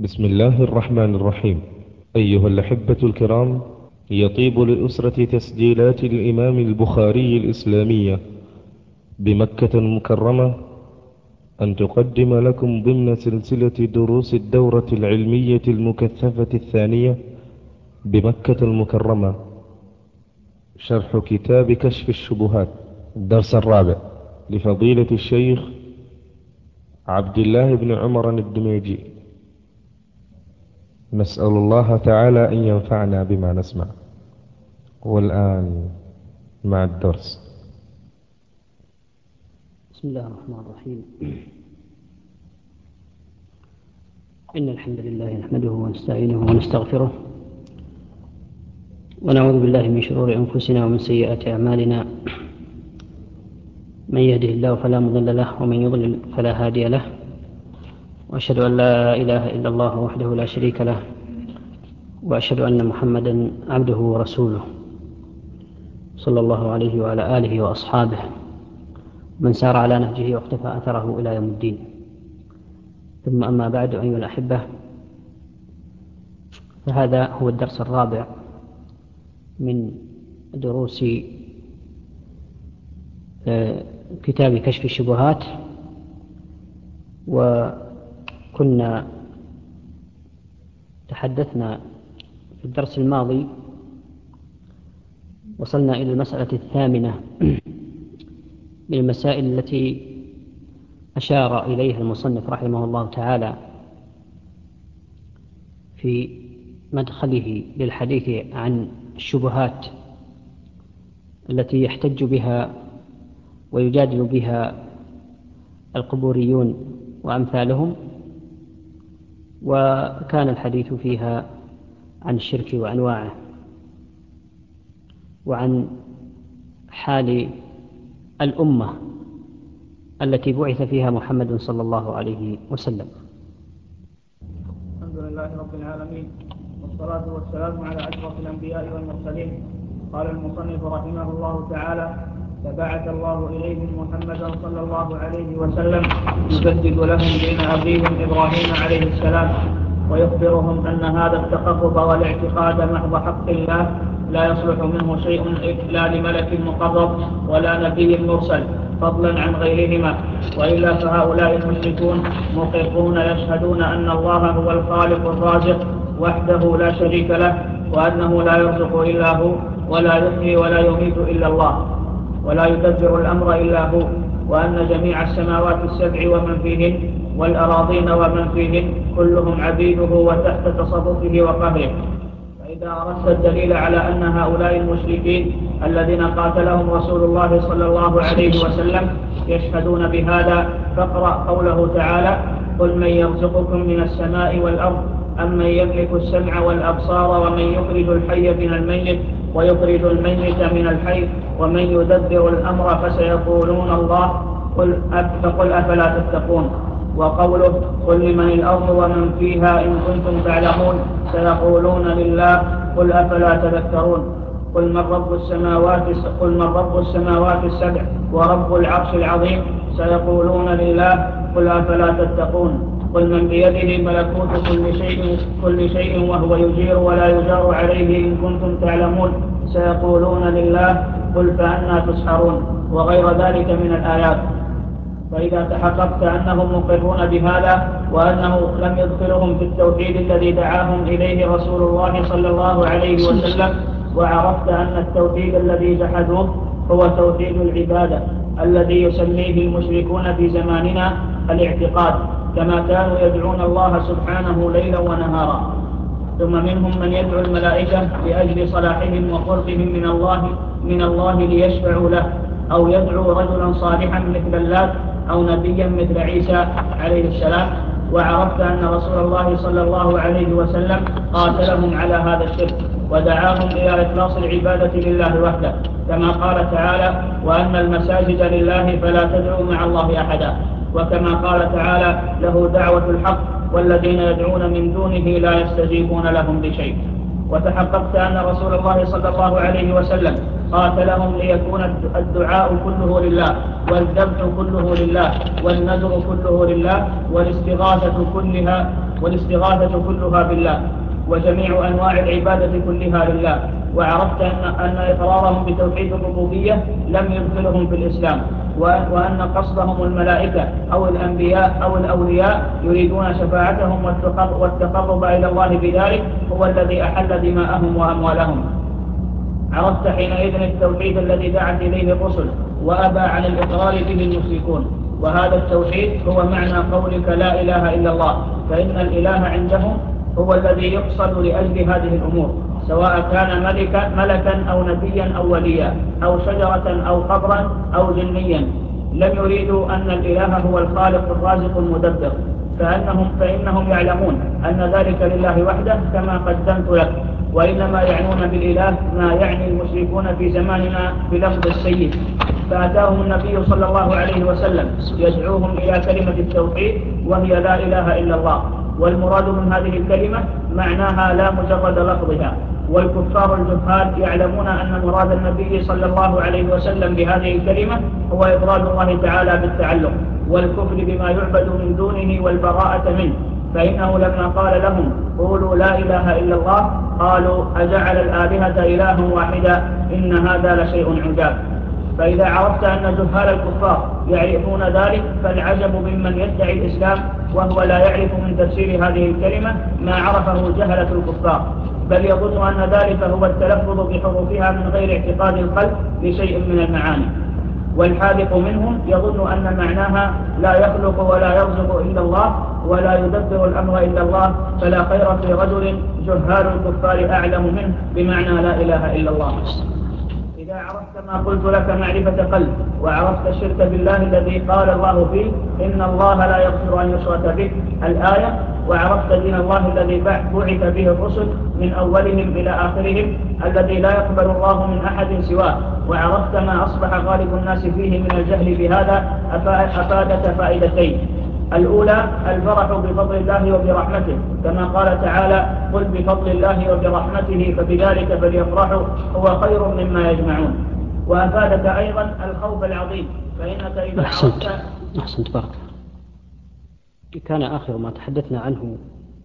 بسم الله الرحمن الرحيم. أيها الأحبة الكرام، يطيب لأسرة تسجيلات الإمام البخاري الإسلامية بمكة المكرمة أن تقدم لكم ضمن سلسلة دروس الدورة العلمية المكثفة الثانية بمكة المكرمة شرح كتاب كشف الشبهات، الدرس الرابع لفضيلة الشيخ عبد الله بن عمر الدميجي. نسأل الله تعالى أن ينفعنا بما نسمع. والآن مع الدرس. بسم الله الرحمن الرحيم. إن الحمد لله نحمده ونستعينه ونستغفره ونعوذ بالله من شرور أنفسنا ومن سيئات أعمالنا. من يهده الله فلا مضل له ومن يضلل فلا هادي له، وأشهد أن لا إله إلا الله وحده لا شريك له، وأشهد أن محمدا عبده ورسوله صلى الله عليه وعلى آله وأصحابه من سار على نهجه واقتفى أثره إلى يوم الدين. ثم أما بعد، أيها الأحبة، فهذا هو الدرس الرابع من دروس كتاب كشف الشبهات. وكنا تحدثنا في الدرس الماضي، وصلنا إلى المسألة الثامنة من المسائل التي أشار إليها المصنف رحمه الله تعالى في مدخله للحديث عن الشبهات التي يحتج بها ويجادل بها القبوريون وأمثالهم، وكان الحديث فيها عن الشرك وأنواعه وعن حال الأمة التي بعث فيها محمد صلى الله عليه وسلم. الحمد لله رب العالمين، والصلاة والسلام على أشرف الأنبياء والمرسلين. قال المصنف رحمه الله تعالى: فبعث الله إليهم محمدا صلى الله عليه وسلم يجدد لهم دين أبيهم إبراهيم عليه السلام، ويخبرهم أن هذا التقرب والاعتقاد محض حق الله لا يصلح منه شيء لا لملك مقرب ولا نبي مرسل، فضلا عن غيرهما. وإلا فهؤلاء المشركون مقرون يشهدون أن الله هو الخالق الرازق وحده لا شريك له، وأنه لا يرزق إلا هو، ولا يحيي ولا يميت إلا الله، ولا يدبر الأمر إلا هو، وأن جميع السماوات السبع ومن فيهن والأراضين ومن فيهن كلهم عبيده وتحت تصرفه وقهره. فإذا أردت الدليل على أن هؤلاء المشركين الذين قاتلهم رسول الله صلى الله عليه وسلم يشهدون بهذا، فاقرأ قوله تعالى: قل من يرزقكم من السماء والأرض أمن يملك السمع والأبصار ومن يخرج الحي من الميت ويخرج الميت من الحي ومن يدبر الأمر فسيقولون الله فقل أفلا تتقون. وقوله: قل لمن الأرض ومن فيها إن كنتم تعلمون سيقولون لله قل أفلا تذكرون. قل من رب السماوات السبع ورب العرش العظيم سيقولون لله قل أفلا تتقون. قل من بيده ملكوت كل شيء وهو يجير ولا يجار عليه إن كنتم تعلمون سيقولون لله قل فأنى تسحرون، وغير ذلك من الآيات. فإذا تحققت أنهم مقرون بهذا وأنه لم يدخلهم في التوحيد الذي دعاهم إليه رسول الله صلى الله عليه وسلم، وعرفت أن التوحيد الذي جحدوه هو توحيد العبادة الذي يسميه المشركون في زماننا الاعتقاد، كما كانوا يدعون الله سبحانه ليلا ونهارا. ثم منهم من يدعو الملائكة لأجل صلاحهم وقربهم من الله ليشفعوا له، أو يدعو رجلا صالحا مثل اللات أو نبيا مثل عيسى عليه السلام. وعرفت أن رسول الله صلى الله عليه وسلم قاتلهم على هذا الشرك ودعاهم إلى إخلاص العبادة لله وحده، كما قال تعالى: وأن المساجد لله فلا تدعوا مع الله أحدا، وكما قال تعالى: له دعوة الحق والذين يدعون من دونه لا يستجيبون لهم بشيء. وتحققت أن رسول الله صلى الله عليه وسلم قاتلهم ليكون الدعاء كله لله، والذبح كله لله، والنذر كله لله، والاستغاثة والاستغاثة كلها بالله، وجميع أنواع العبادة كلها لله. وعرفت أن إقرارهم بتوحيد الربوبية لم يدخلهم في الإسلام، وأن قصدهم الملائكة أو الأنبياء أو الأولياء يريدون شفاعتهم والتقرب إلى الله بذلك هو الذي أحل دماءهم وأموالهم. عرفت حينئذ التوحيد الذي دعت إليه الرسل وأبى عن الإقرار به المشركون، وهذا التوحيد هو معنى قولك لا إله إلا الله، فإن الإله عندهم هو الذي يقصد لأجل هذه الأمور، سواء كان ملكا أو نبيا أو وليا أو شجرة أو قبرا أو جنيا. لم يريدوا أن الإله هو الخالق الرازق المدبر، فإنهم يعلمون أن ذلك لله وحده كما قدمت لك، وإنما يعنون بالإله ما يعني المشركون في زماننا بلفظ السيد. فأتاهم النبي صلى الله عليه وسلم يدعوهم إلى كلمة التوحيد وهي لا إله إلا الله، والمراد من هذه الكلمة معناها لا مجرد لفظها. والكفار الجهال يعلمون أن مراد النبي صلى الله عليه وسلم بهذه الكلمة هو إفراد الله تعالى بالتعلق والكفر بما يعبد من دونه والبراءة منه، فإنه لما قال لهم قولوا لا إله إلا الله قالوا أجعل الآلهة إلها واحدا إن هذا لشيء عجاب. فإذا عرفت أن جهال الكفار يعرفون ذلك فالعجب ممن يدعي الإسلام وهو لا يعرف من تفسير هذه الكلمة ما عرفه جهلة الكفار، بل يظن أن ذلك هو التلفظ بحروفها من غير اعتقاد القلب لشيء من المعاني. والحاذق منهم يظن أن معناها لا يخلق ولا يرزق إلا الله ولا يدبر الأمر إلا الله، فلا خير في رجل جهال الكفار أعلم منه بمعنى لا إله إلا الله. إذا عرفت ما قلت لك معرفة قلب، وعرفت الشرك بالله الذي قال الله فيه إن الله لا يغفر أن يشرك به الآية، وعرفت دين الله الذي بعث به الرسل من أولهم إلى آخرهم الذي لا يقبل الله من أحد سواه، وعرفت ما أصبح غالب الناس فيه من الجهل بهذا، أفادت فائدتين. الأولى الفرح بفضل الله وبرحمته، كما قال تعالى قل بفضل الله وبرحمته فبذلك فليفرحوا هو خير مما يجمعون. وأفادك أيضا الخوف العظيم، فإنك إذا أحسنت بارك. كان آخر ما تحدثنا عنه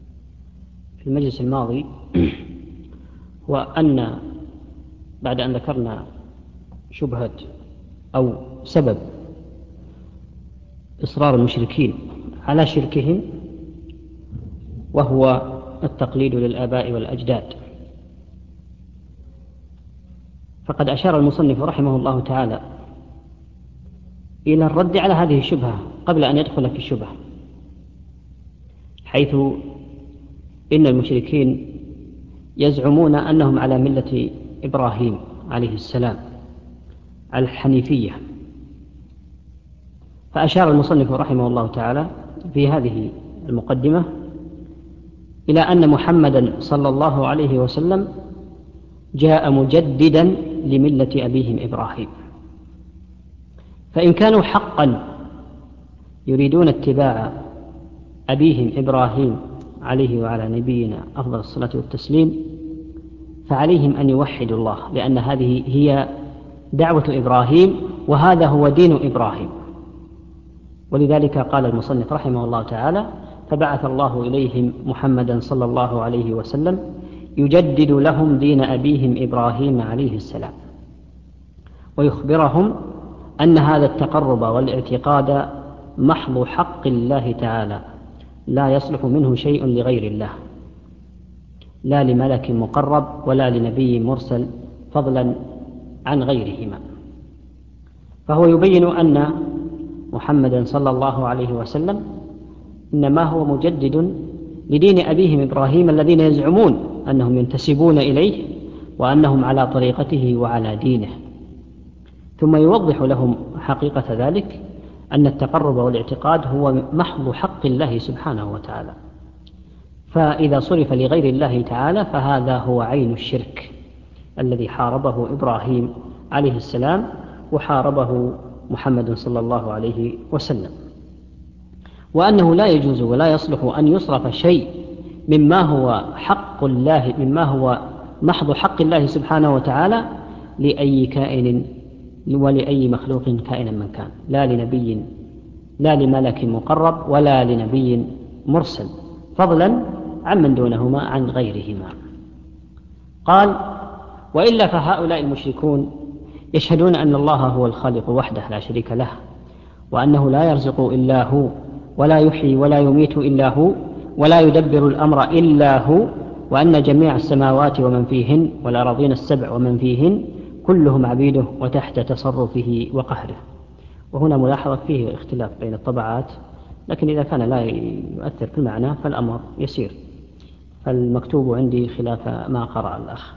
في المجلس الماضي هو أن بعد أن ذكرنا شبهة أو سبب إصرار المشركين على شركهم وهو التقليد للآباء والأجداد، فقد أشار المصنف رحمه الله تعالى إلى الرد على هذه الشبهة قبل أن يدخل في الشبهة، حيث إن المشركين يزعمون أنهم على ملة إبراهيم عليه السلام على الحنيفية. فأشار المصنف رحمه الله تعالى في هذه المقدمة إلى أن محمدا صلى الله عليه وسلم جاء مجددا لملة أبيهم إبراهيم، فإن كانوا حقا يريدون اتباع أبيهم إبراهيم عليه وعلى نبينا أفضل الصلاة والتسليم فعليهم أن يوحدوا الله، لأن هذه هي دعوة إبراهيم وهذا هو دين إبراهيم. ولذلك قال المصنف رحمه الله تعالى فبعث الله إليهم محمدا صلى الله عليه وسلم يجدد لهم دين أبيهم إبراهيم عليه السلام، ويخبرهم أن هذا التقرب والاعتقاد محض حق الله تعالى لا يصلح منه شيء لغير الله، لا لملك مقرب ولا لنبي مرسل فضلا عن غيرهما. فهو يبين أن محمدا صلى الله عليه وسلم إنما هو مجدد لدين أبيهم إبراهيم الذين يزعمون أنهم ينتسبون إليه وأنهم على طريقته وعلى دينه، ثم يوضح لهم حقيقة ذلك أن التقرب والاعتقاد هو محض حق الله سبحانه وتعالى، فإذا صرف لغير الله تعالى فهذا هو عين الشرك الذي حاربه إبراهيم عليه السلام وحاربه محمد صلى الله عليه وسلم، وأنه لا يجوز ولا يصلح أن يصرف شيء مما هو حق الله مما هو محض حق الله سبحانه وتعالى لأي كائن ولأي مخلوق كائنا من كان، لا لنبي لا لملك مقرب ولا لنبي مرسل فضلا عمن دونهما عن غيرهما. قال: وإلا فهؤلاء المشركون يشهدون أن الله هو الخالق وحده لا شريك له، وأنه لا يرزق إلا هو، ولا يحيي ولا يميت إلا هو، ولا يدبر الأمر إلا هو، وأن جميع السماوات ومن فيهن والأراضين السبع ومن فيهن كلهم عبيده وتحت تصرفه وقهره. وهنا ملاحظة فيه اختلاف بين الطبعات، لكن إذا كان لا يؤثر في المعنى فالأمر يسير، فالمكتوب عندي خلاف ما قرأ الأخ.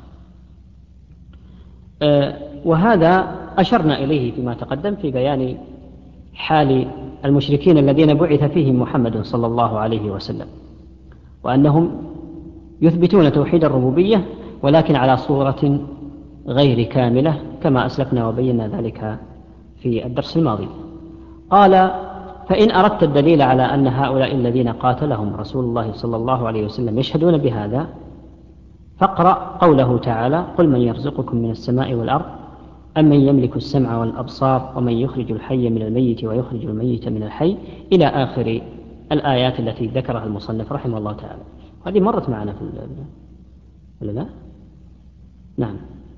وهذا أشرنا إليه فيما تقدم في بيان حال المشركين الذين بعث فيهم محمد صلى الله عليه وسلم، وأنهم يثبتون توحيد الربوبية ولكن على صورة غير كاملة كما أسلفنا وبينا ذلك في الدرس الماضي. قال: فإن أردت الدليل على أن هؤلاء الذين قاتلهم رسول الله صلى الله عليه وسلم يشهدون بهذا فاقرأ قوله تعالى: قل من يرزقكم من السماء والأرض أمن يملك السمع والأبصار ومن يخرج الحي من الميت ويخرج الميت من الحي إلى آخر الآيات التي ذكرها المصنف رحمه الله تعالى. هذه مرت معنا في ولا لا؟ نعم.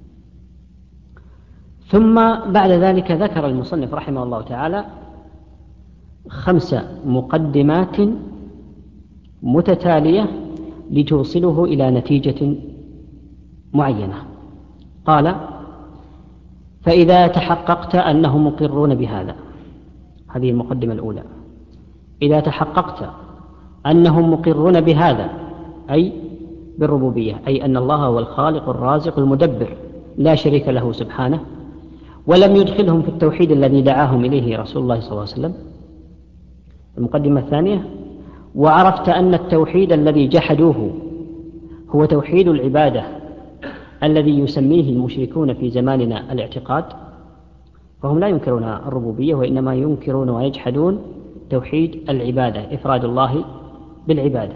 ثم بعد ذلك ذكر المصنف رحمه الله تعالى 5 مقدمات متتالية لتوصله إلى نتيجة معينة. قال: فإذا تحققت أنهم مقرون بهذا، هذه المقدمة الأولى، إذا تحققت أنهم مقرون بهذا أي بالربوبية، أي أن الله هو الخالق الرازق المدبر لا شريك له سبحانه، ولم يدخلهم في التوحيد الذي دعاهم إليه رسول الله صلى الله عليه وسلم. المقدمة الثانية: وعرفت أن التوحيد الذي جحدوه هو توحيد العبادة الذي يسميه المشركون في زماننا الاعتقاد، فهم لا ينكرون الربوبية وإنما ينكرون ويجحدون توحيد العبادة، إفراد الله بالعبادة،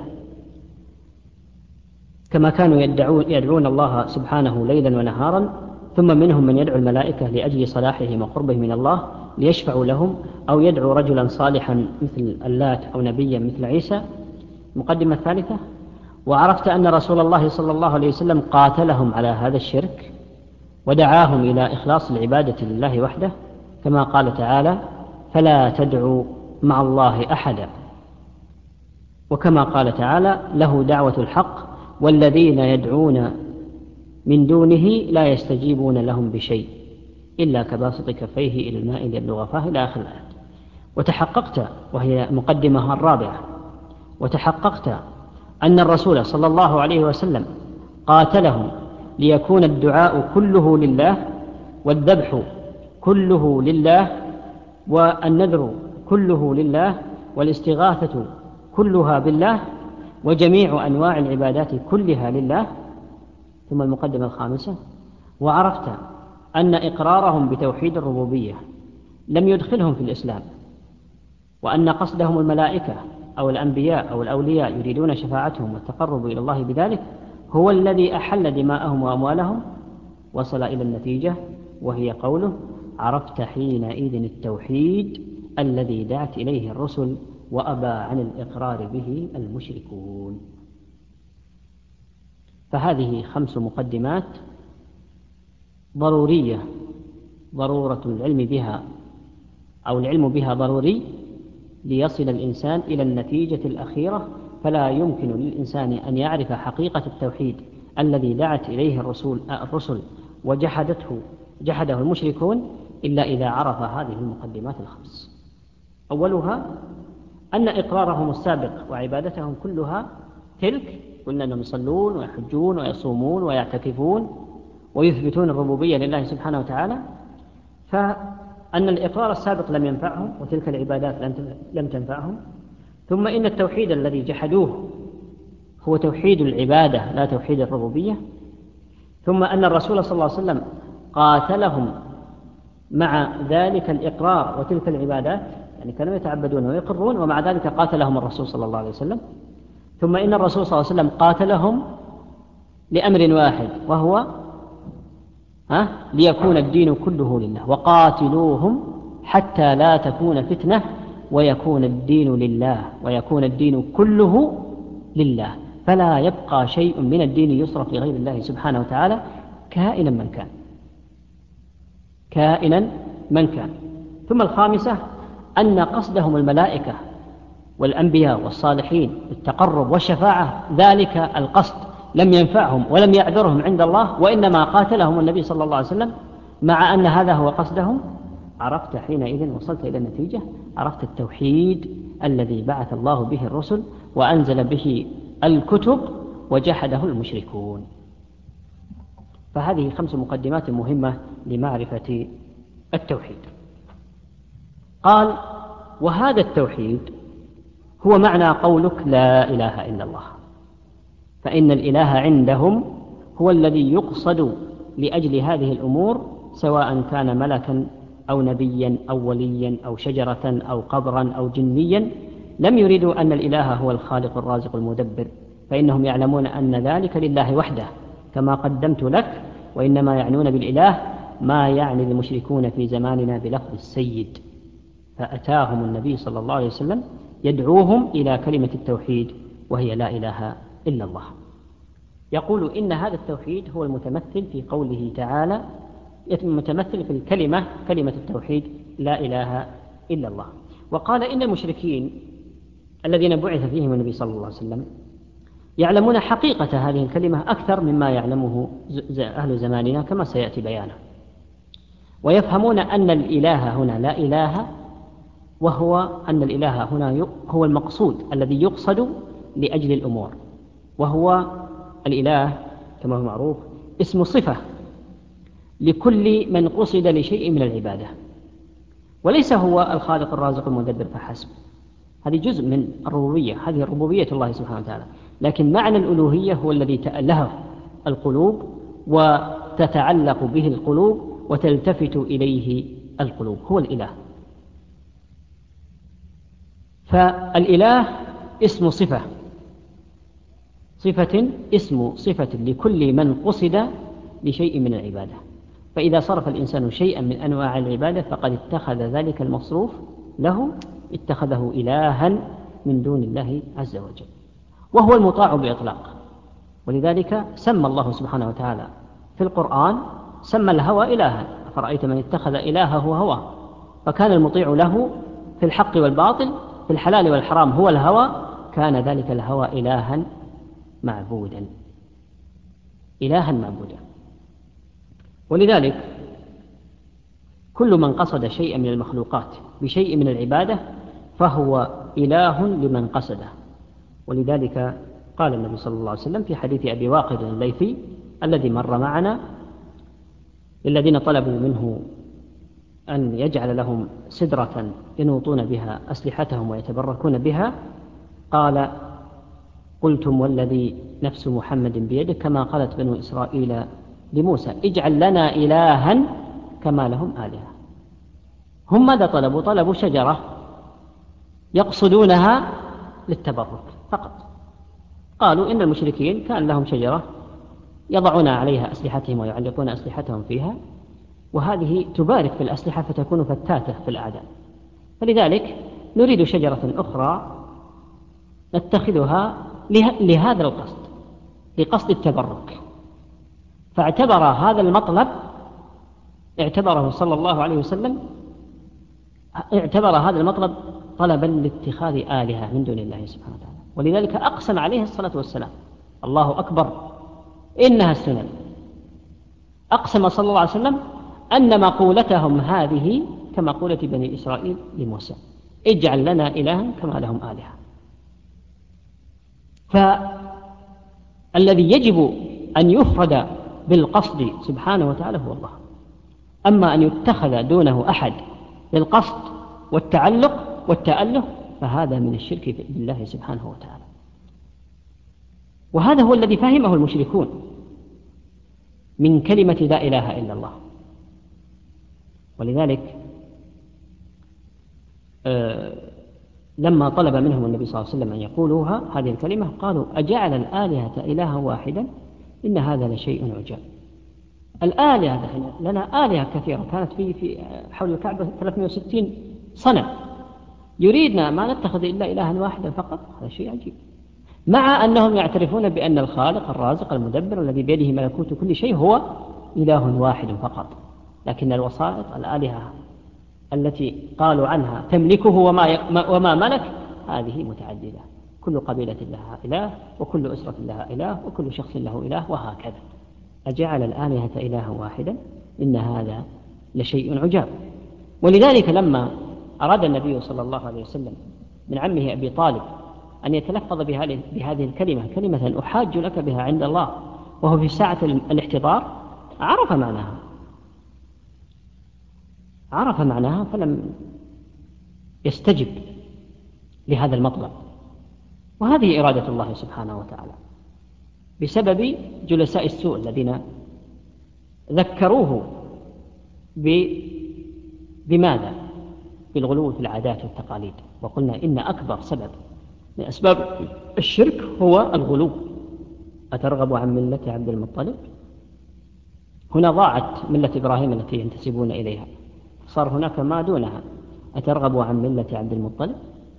كما كانوا يدعون الله سبحانه ليلا ونهارا، ثم منهم من يدعو الملائكة لأجل صلاحهم وقربهم من الله ليشفعوا لهم، أو يدعو رجلا صالحا مثل اللات أو نبيا مثل عيسى. المقدمة الثالثة: وعرفت أن رسول الله صلى الله عليه وسلم قاتلهم على هذا الشرك ودعاهم إلى إخلاص العبادة لله وحده، كما قال تعالى: فلا تدعوا مع الله أحدا، وكما قال تعالى: له دعوة الحق والذين يدعون من دونه لا يستجيبون لهم بشيء إلا كباسط كفيه إلى الماء ليبلغ فاه إلى آخر الآية. وتحققت، وهي مقدمة الرابعة، وتحققت أن الرسول صلى الله عليه وسلم قاتلهم ليكون الدعاء كله لله، والذبح كله لله، والنذر كله لله، والاستغاثة كلها بالله، وجميع أنواع العبادات كلها لله. ثم المقدمة الخامسة: وعرفت أن إقرارهم بتوحيد الربوبية لم يدخلهم في الإسلام، وأن قصدهم الملائكة أو الأنبياء أو الأولياء يريدون شفاعتهم والتقرب إلى الله بذلك هو الذي أحل دماءهم وأموالهم. وصل إلى النتيجة، وهي قوله: عرفت حينئذ التوحيد الذي دعت إليه الرسل وأبى عن الإقرار به المشركون. فهذه 5 مقدمات ضرورية، ضرورة العلم بها أو العلم بها ضروري ليصل الإنسان إلى النتيجة الأخيرة. فلا يمكن للإنسان أن يعرف حقيقة التوحيد الذي دعت إليه الرسل وجحده المشركون إلا إذا عرف هذه المقدمات 5. أولها أن إقرارهم السابق وعبادتهم كلها تلك، قلنا أنهم يصلون ويحجون ويصومون ويعتكفون ويثبتون الربوبية لله سبحانه وتعالى، فأن الإقرار السابق لم ينفعهم وتلك العبادات لم تنفعهم. ثم إن التوحيد الذي جحدوه هو توحيد العبادة لا توحيد الربوبية. ثم أن الرسول صلى الله عليه وسلم قاتلهم مع ذلك الإقرار وتلك العبادات، يعني كانوا يتعبدون ويقرون ومع ذلك قاتلهم الرسول صلى الله عليه وسلم. ثم إن الرسول صلى الله عليه وسلم قاتلهم لأمر واحد، وهو ليكون الدين كله لله، وقاتلوهم حتى لا تكون فتنة ويكون الدين لله، ويكون الدين كله لله، فلا يبقى شيء من الدين يصرف لغير الله سبحانه وتعالى كائنا من كان، كائنا من كان. ثم الخامسة أن قصدهم الملائكة والأنبياء والصالحين بالتقرب والشفاعة، ذلك القصد لم ينفعهم ولم يعذرهم عند الله، وإنما قاتلهم النبي صلى الله عليه وسلم مع أن هذا هو قصدهم. عرفت حينئذ، وصلت إلى النتيجة، عرفت التوحيد الذي بعث الله به الرسل وأنزل به الكتب وجحده المشركون. فهذه 5 مقدمات مهمة لمعرفة التوحيد. قال: وهذا التوحيد هو معنى قولك لا إله إلا الله، فإن الإله عندهم هو الذي يقصد لأجل هذه الأمور، سواء كان ملكا أو نبيا أو وليا أو شجرة أو قبرا أو جنيا. لم يريدوا أن الإله هو الخالق الرازق المدبر، فإنهم يعلمون أن ذلك لله وحده كما قدمت لك، وإنما يعنون بالإله ما يعني المشركون في زماننا بلفظ السيد. فأتاهم النبي صلى الله عليه وسلم يدعوهم إلى كلمة التوحيد، وهي لا إله إلا الله. يقول إن هذا التوحيد هو المتمثل في قوله تعالى، متمثل في الكلمة، كلمة التوحيد لا إله إلا الله. وقال إن المشركين الذين بعث فيهم النبي صلى الله عليه وسلم يعلمون حقيقة هذه الكلمة أكثر مما يعلمه أهل زماننا كما سيأتي بيانه، ويفهمون أن الإله هنا لا إله، وهو أن الإله هنا هو المقصود الذي يقصد لأجل الأمور، وهو الإله كما هو معروف اسم صفة لكل من قصد لشيء من العبادة، وليس هو الخالق الرازق المدبر فحسب. هذه جزء من الربوبية، هذه ربوبية الله سبحانه وتعالى، لكن معنى الألوهية هو الذي تأله القلوب وتتعلق به القلوب وتلتفت إليه القلوب، هو الإله. فالإله اسم صفة، اسم صفة لكل من قصد لشيء من العبادة. فإذا صرف الإنسان شيئا من أنواع العبادة فقد اتخذ ذلك المصروف له، اتخذه إلها من دون الله عز وجل، وهو المطاع بإطلاق. ولذلك سمى الله سبحانه وتعالى في القرآن، سمى الهوى إلها، فرأيت من اتخذ إلهه هوى، فكان المطيع له في الحق والباطل، في الحلال والحرام هو الهوى، كان ذلك الهوى إلها معبودا، إلها معبودا. ولذلك كل من قصد شيئا من المخلوقات بشيء من العبادة فهو إله لمن قصده. ولذلك قال النبي صلى الله عليه وسلم في حديث أبي واقد الليثي الذي مر معنا للذين طلبوا منه أن يجعل لهم سدرة ينوطون بها أسلحتهم ويتبركون بها، قال: قلتم والذي نفس محمد بيده كما قالت بنو إسرائيل لموسى اجعل لنا إلها كما لهم آلهة. هم ماذا طلبوا؟ طلبوا شجرة يقصدونها للتبرك فقط. قالوا إن المشركين كان لهم شجرة يضعون عليها أسلحتهم ويعلقون أسلحتهم فيها، وهذه تبارك في الأسلحة فتكون فتاتة في الأعداء، فلذلك نريد شجرة أخرى نتخذها لهذا القصد، لقصد التبرك. فاعتبر هذا المطلب، اعتبره صلى الله عليه وسلم، اعتبر هذا المطلب طلبا لاتخاذ آلهة من دون الله سبحانه وتعالى. ولذلك أقسم عليه الصلاة والسلام، الله أكبر إنها السنن، أقسم صلى الله عليه وسلم أن مقولتهم هذه كمقولة بني إسرائيل لموسى اجعل لنا إلها كما لهم آلهة. فالذي يجب أن يفرد بالقصد سبحانه وتعالى هو الله، أما أن يتخذ دونه أحد للقصد والتعلق والتأله فهذا من الشرك بالله سبحانه وتعالى. وهذا هو الذي فهمه المشركون من كلمة لا إله إلا الله. ولذلك لما طلب منهم النبي صلى الله عليه وسلم أن يقولوها هذه الكلمة قالوا أجعل الآلهة إلها واحدا إن هذا لشيء عجاب. الآلهة لنا آلهة كثيرة كانت في حول الكعبة 360 صنم، يريدنا ما نتخذ إلا إلها واحدا فقط، هذا شيء عجيب. مع أنهم يعترفون بأن الخالق الرازق المدبر الذي بيده ملكوت كل شيء هو إله واحد فقط، لكن الوسائط الآلهة التي قالوا عنها تملكه وما ملك هذه متعددة، كل قبيلة لها إله، وكل أسرة لها إله، وكل شخص له إله، وهكذا. أجعل الآلهة إله واحدا إن هذا لشيء عجاب. ولذلك لما أراد النبي صلى الله عليه وسلم من عمه أبي طالب أن يتلفظ بهذه الكلمة، كلمة أحاج لك بها عند الله، وهو في ساعة الاحتضار عرف معناها فلم يستجب لهذا المطلب. وهذه إرادة الله سبحانه وتعالى بسبب جلساء السوء الذين ذكروه بماذا؟ بالغلو في العادات والتقاليد. وقلنا إن أكبر سبب من أسباب الشرك هو الغلو. أترغب عن ملة عبد المطلب؟ هنا ضاعت ملة إبراهيم التي ينتسبون إليها، صار هناك ما دونها. أترغب عن ملة عبد المطلب؟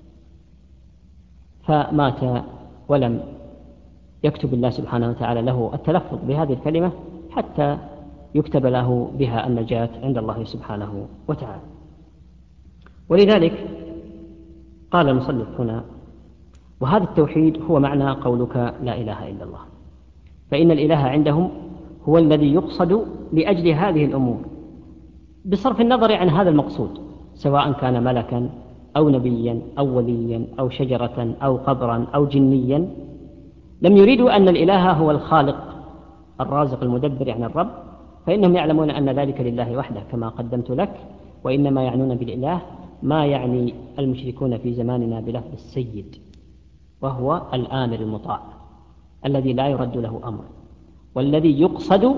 فمات ولم يكتب الله سبحانه وتعالى له التلفظ بهذه الكلمة حتى يكتب له بها النجاة عند الله سبحانه وتعالى. ولذلك قال المصنف هنا: وهذا التوحيد هو معنى قولك لا إله إلا الله، فإن الإله عندهم هو الذي يقصد لأجل هذه الأمور بصرف النظر عن هذا المقصود، سواء كان ملكا أو نبيا أو وليا أو شجرة أو قبرا أو جنيا. لم يريدوا أن الإله هو الخالق الرازق المدبر يعني الرب، فإنهم يعلمون أن ذلك لله وحده كما قدمت لك، وإنما يعنون بالإله ما يعني المشركون في زماننا بلفظ السيد، وهو الآمر المطاع الذي لا يرد له أمر، والذي يقصد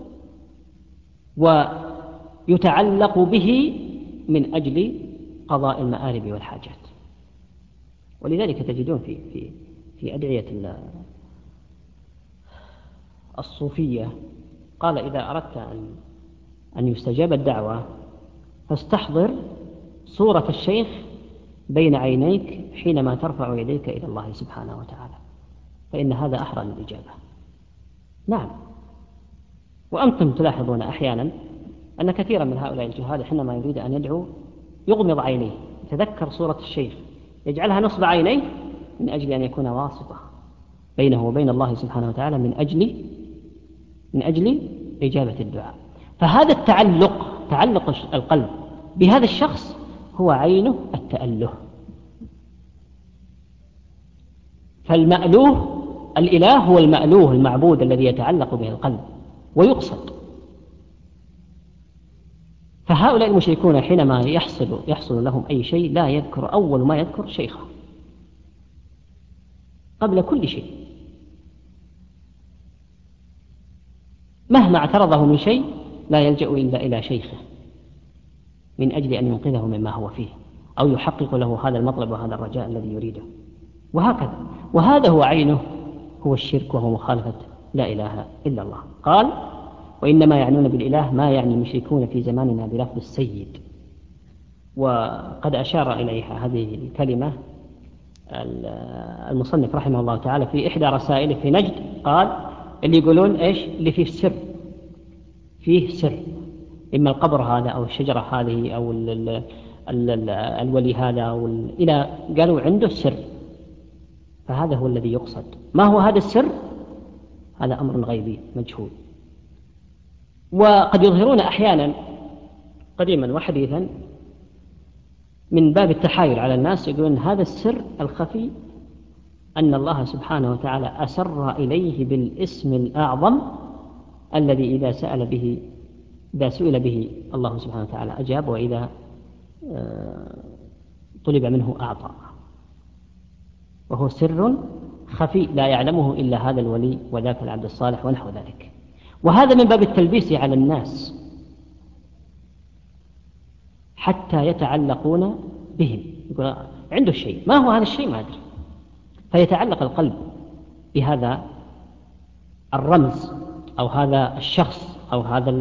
ويتعلق به من أجل قضاء المآرب والحاجات. ولذلك تجدون في أدعية الصوفية قال: إذا أردت أن يستجاب الدعوة فاستحضر صورة الشيخ بين عينيك حينما ترفع يديك إلى الله سبحانه وتعالى، فإن هذا أحرى للإجابة. نعم. وأنتم تلاحظون أحيانا أن كثيرا من هؤلاء الجهال حينما يريد أن يدعو يغمض عينيه، يتذكر صورة الشيخ يجعلها نصب عينيه من أجل أن يكون واسطة بينه وبين الله سبحانه وتعالى من أجل إجابة الدعاء. فهذا تعلق القلب بهذا الشخص هو عينه التأله. فالمألوه الإله هو المألوه المعبود الذي يتعلق به القلب ويقصد. فهؤلاء المشركون حينما يحصل لهم أي شيء لا يذكر، أول ما يذكر شيخه قبل كل شيء، مهما اعترضه من شيء لا يلجأ إلا إلى شيخه من أجل أن ينقذه مما هو فيه أو يحقق له هذا المطلب وهذا الرجاء الذي يريده، وهكذا. وهذا هو عينه، هو الشرك، وهو مخالفة لا إله إلا الله. قال: وإنما يعنون بالإله ما يعني المشركون في زماننا بلفظ السيد. وقد أشار إليها هذه الكلمة المصنف رحمه الله تعالى في إحدى رسائله في نجد. قال: اللي يقولون إيش اللي فيه سر، إما القبر هذا أو الشجرة هذه أو الولي هذا قالوا عنده سر، فهذا هو الذي يقصد. ما هو هذا السر؟ هذا أمر غيبي مجهول. وقد يظهرون أحيانا قديما وحديثا من باب التحايل على الناس، يقولون هذا السر الخفي أن الله سبحانه وتعالى أسر إليه بالاسم الأعظم الذي إذا سئل به الله سبحانه وتعالى أجاب، وإذا طلب منه أعطى، وهو سر خفي لا يعلمه إلا هذا الولي وذاك العبد الصالح ونحو ذلك. وهذا من باب التلبيس على الناس حتى يتعلقون بهم، يقول عنده شيء، ما هو هذا الشيء ما أدري، فيتعلق القلب بهذا الرمز أو هذا الشخص أو هذا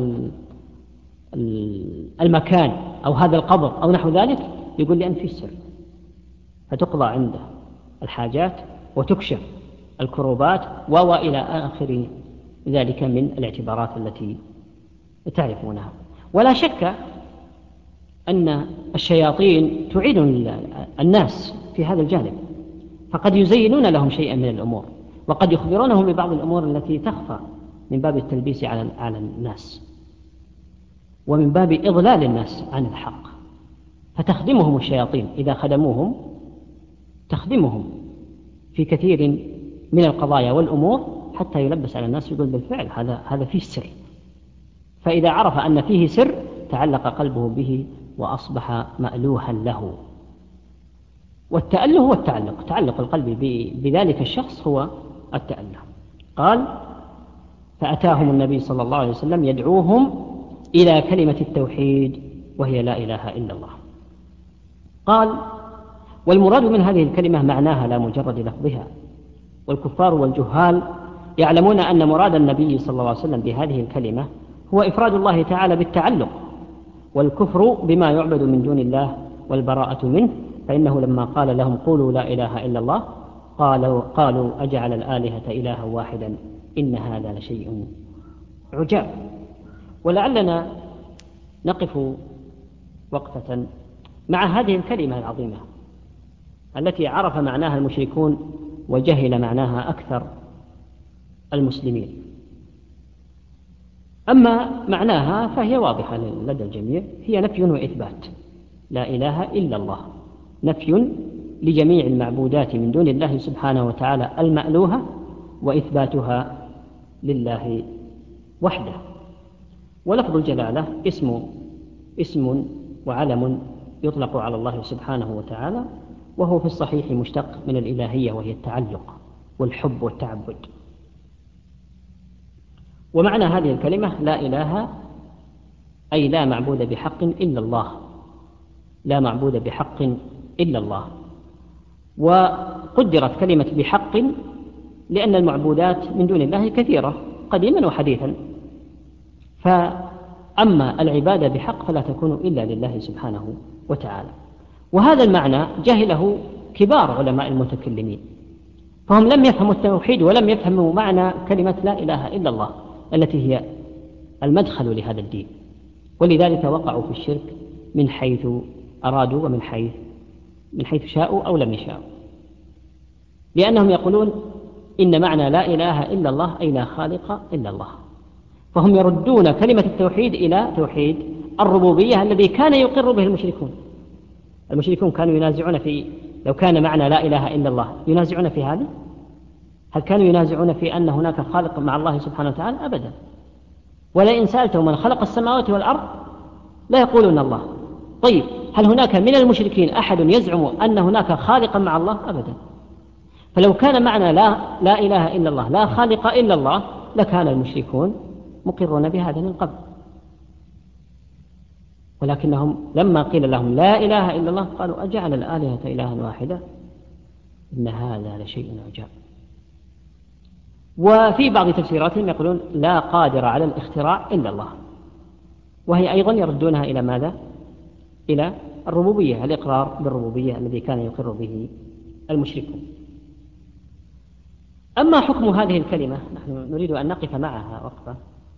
المكان أو هذا القبر أو نحو ذلك، يقول لأن في سر، فتقضى عنده الحاجات وتكشف الكروبات وإلى آخر ذلك من الاعتبارات التي تعرفونها. ولا شك أن الشياطين تعين الناس في هذا الجانب، فقد يزينون لهم شيئا من الأمور، وقد يخبرونهم ببعض الأمور التي تخفى من باب التلبيس على الناس، ومن باب إضلال الناس عن الحق. فتخدمهم الشياطين إذا خدموهم، تخدمهم في كثير من القضايا والأمور حتى يلبس على الناس، يقول بالفعل هذا فيه سر. فإذا عرف أن فيه سر تعلق قلبه به وأصبح مألوها له. والتأله هو التعلق، تعلق القلب بذلك الشخص هو التأله. قال: فأتاهم النبي صلى الله عليه وسلم يدعوهم إلى كلمة التوحيد وهي لا إله إلا الله. قال: والمراد من هذه الكلمة معناها لا مجرد لفظها. والكفار والجهال يعلمون أن مراد النبي صلى الله عليه وسلم بهذه الكلمة هو إفراد الله تعالى بالتعلق، والكفر بما يعبد من دون الله والبراءة منه. فإنه لما قال لهم قولوا لا إله إلا الله قالوا أجعل الآلهة إلها واحدا إن هذا لشيء عجاب. ولعلنا نقف وقفة مع هذه الكلمة العظيمة التي عرف معناها المشركون وجهل معناها أكثر المسلمين. أما معناها فهي واضحة لدى الجميع، هي نفي وإثبات. لا إله إلا الله، نفي لجميع المعبودات من دون الله سبحانه وتعالى المألوهة، وإثباتها لله وحده. ولفظ الجلالة اسم وعلم يطلق على الله سبحانه وتعالى، وهو في الصحيح مشتق من الإلهية وهي التعلق والحب والتعبد. ومعنى هذه الكلمة لا إله أي لا معبود بحق إلا الله، لا معبود بحق إلا الله. وقدرت كلمة بحق لأن المعبودات من دون الله كثيرة قديما وحديثا، فأما العبادة بحق فلا تكون إلا لله سبحانه وتعالى. وهذا المعنى جهله كبار علماء المتكلمين، فهم لم يفهموا التوحيد ولم يفهموا معنى كلمة لا إله إلا الله التي هي المدخل لهذا الدين، ولذلك وقعوا في الشرك من حيث أرادوا ومن حيث شاءوا أو لم يشاءوا، لأنهم يقولون إن معنى لا إله إلا الله أي لا خالق إلا الله. فهم يردون كلمة التوحيد إلى توحيد الربوبية الذي كان يقر به المشركون كانوا ينازعون في، لو كان معنى لا إله إلا الله ينازعون في هذه؟ هل كانوا ينازعون في أن هناك خالق مع الله سبحانه وتعالى؟ أبدا. ولئن سألتهم من خلق السماوات والأرض لا يقولون الله. طيب، هل هناك من المشركين أحد يزعم أن هناك خالقا مع الله؟ أبدا. فلو كان معنى لا إله إلا الله لا خالق إلا الله لكان المشركون مقرون بهذا من قبل، ولكنهم لما قيل لهم لا إله إلا الله قالوا أجعل الآلهة إلها واحدة إن هذا لشيء عجاب. وفي بعض تفسيراتهم يقولون لا قادر على الاختراع إلا الله، وهي أيضا يردونها إلى ماذا؟ إلى الربوبية، الإقرار بالربوبية الذي كان يقر به المشركون. أما حكم هذه الكلمة، نحن نريد أن نقف معها وقفة.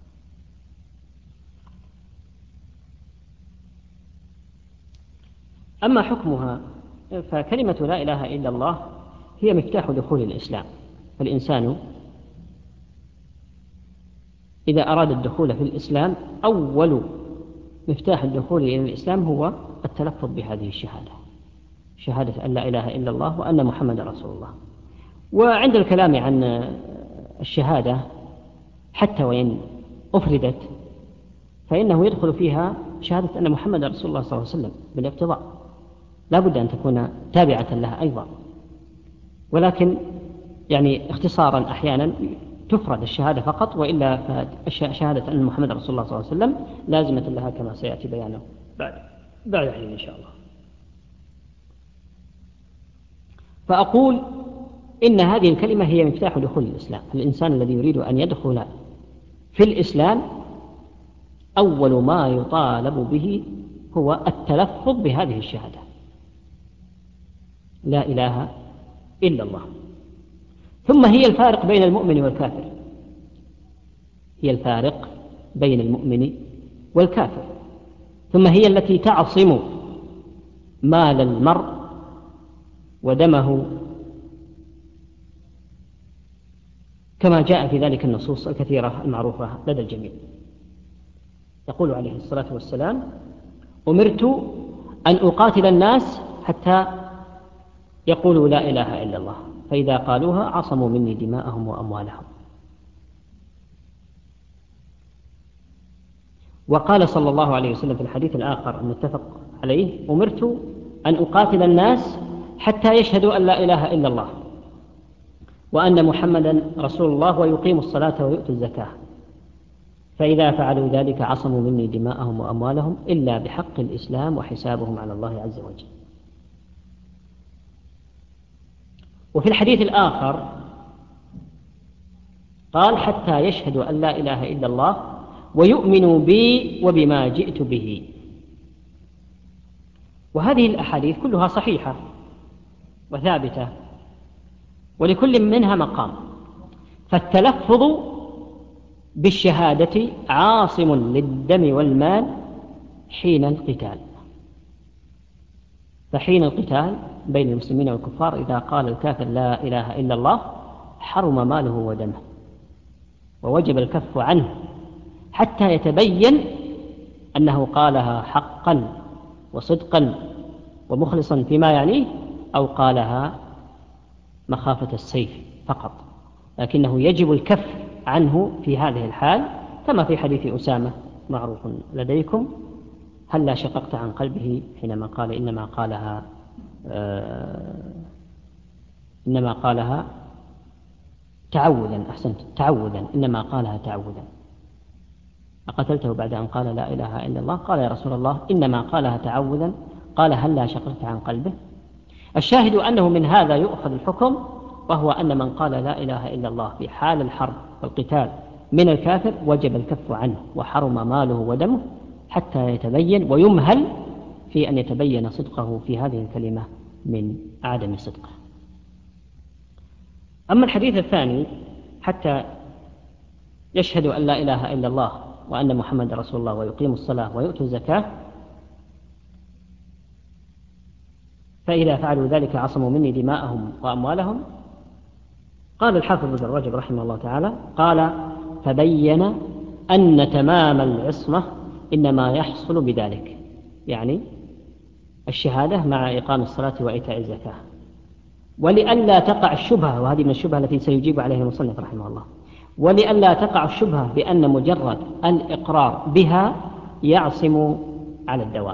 أما حكمها فكلمة لا إله إلا الله هي مفتاح دخول الإسلام. فالإنسان إذا أراد الدخول في الإسلام أول مفتاح الدخول إلى الإسلام هو التلفظ بهذه الشهادة، شهادة أن لا إله إلا الله وأن محمد رسول الله. وعند الكلام عن الشهادة حتى وإن أفردت فإنه يدخل فيها شهادة أن محمد رسول الله صلى الله عليه وسلم بالاقتضاء، لا بد أن تكون تابعة لها أيضا. ولكن يعني اختصارا أحيانا تفرد الشهادة فقط، وإلا فشهادة أن محمد رسول الله صلى الله عليه وسلم لازمة لها كما سيأتي بيانه بعد حين إن شاء الله. فأقول إن هذه الكلمة هي مفتاح دخول الإسلام. الإنسان الذي يريد أن يدخل في الإسلام أول ما يطالب به هو التلفظ بهذه الشهادة لا إله إلا الله. ثم هي الفارق بين المؤمن والكافر، هي الفارق بين المؤمن والكافر، ثم هي التي تعصم مال المرء ودمه كما جاء في ذلك النصوص الكثيرة المعروفة لدى الجميع. يقول عليه الصلاة والسلام: أمرت أن أقاتل الناس حتى يقولوا لا إله إلا الله، فإذا قالوها عصموا مني دماءهم وأموالهم. وقال صلى الله عليه وسلم في الحديث الآخر المتفق عليه: أمرت أن أقاتل الناس حتى يشهدوا أن لا إله إلا الله وأن محمدا رسول الله ويقيموا الصلاة ويؤتوا الزكاة، فإذا فعلوا ذلك عصموا مني دماءهم وأموالهم إلا بحق الإسلام وحسابهم على الله عز وجل. وفي الحديث الآخر قال: حتى يشهدوا أن لا إله إلا الله ويؤمنوا بي وبما جئت به. وهذه الأحاديث كلها صحيحة وثابتة، ولكل منها مقام، فالتلفظ بالشهادة عاصم للدم والمال حين القتال، فحين القتال بين المسلمين والكفار إذا قال الكافر لا إله إلا الله حرم ماله ودمه، ووجب الكف عنه حتى يتبين أنه قالها حقا وصدقا ومخلصا فيما يعنيه، أو قالها مخافة السيف فقط، لكنه يجب الكف عنه في هذه الحال، كما في حديث أسامة معروف لديكم: هلا شققت عن قلبه حينما قال إنما قالها تعوذا، أحسنت، تعوذا، إنما قالها تعوذا، أقتلته بعد أن قال لا إله إلا الله؟ قال: يا رسول الله إنما قالها تعوذا. قال: هلا شققت عن قلبه؟ الشاهد أنه من هذا يؤخذ الحكم، وهو أن من قال لا إله إلا الله في حال الحرب والقتال من الكافر وجب الكف عنه وحرم ماله ودمه حتى يتبين، ويمهل في أن يتبين صدقه في هذه الكلمة من عدم صدقه. أما الحديث الثاني: حتى يشهدوا أن لا إله إلا الله وأن محمد رسول الله ويقيموا الصلاة ويؤتوا الزكاة، فإذا فعلوا ذلك عصموا مني دماءهم وأموالهم. قال الحافظ ابن رجب رحمه الله تعالى: قال: فبين أن تمام العصمة إنما يحصل بذلك، يعني الشهادة مع إقام الصلاة وإيتاء الزكاة، ولئلا تقع الشبهة، وهذه من الشبهة التي سيجيب عليها المصنف رحمه الله، ولئلا تقع الشبهة بأن مجرد الإقرار بها يعصم على الدوام،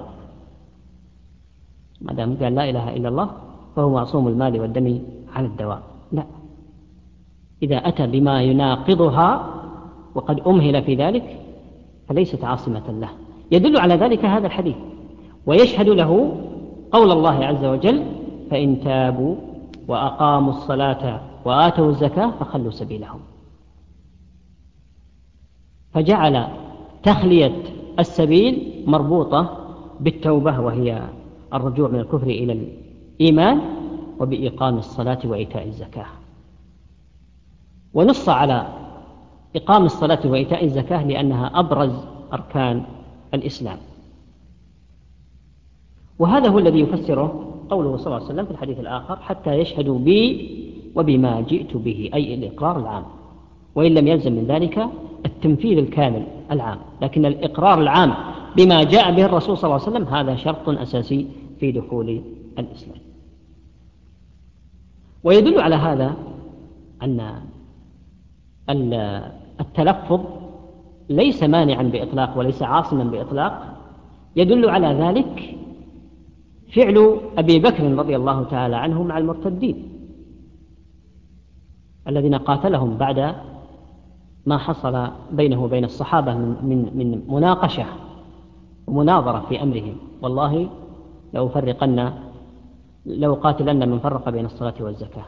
ما دام قال لا إله إلا الله فهو معصوم المال والدم عن الدوام، لا، إذا أتى بما يناقضها وقد أمهل في ذلك فليست عاصمة له. يدل على ذلك هذا الحديث، ويشهد له قول الله عز وجل: فإن تابوا وأقاموا الصلاة وآتوا الزكاة فخلوا سبيلهم. فجعل تخلية السبيل مربوطة بالتوبة، وهي الرجوع من الكفر إلى الإيمان، وبإقام الصلاة وإيتاء الزكاة. ونص على إقام الصلاة وإيتاء الزكاة لأنها أبرز أركان الإسلام، وهذا هو الذي يفسره قوله صلى الله عليه وسلم في الحديث الآخر: حتى يشهدوا بي وبما جئت به، أي الإقرار العام، وإن لم يلزم من ذلك التنفيذ الكامل العام، لكن الإقرار العام بما جاء به الرسول صلى الله عليه وسلم هذا شرط أساسي في دخول الإسلام. ويدل على هذا أن التلفظ ليس مانعا بإطلاق وليس عاصما بإطلاق. يدل على ذلك فعل أبي بكر رضي الله تعالى عنه مع المرتدين الذين قاتلهم بعد ما حصل بينه وبين الصحابة من مناقشة ومناظرة في أمرهم: والله لو قاتلن من فرق بين الصلاة والزكاة.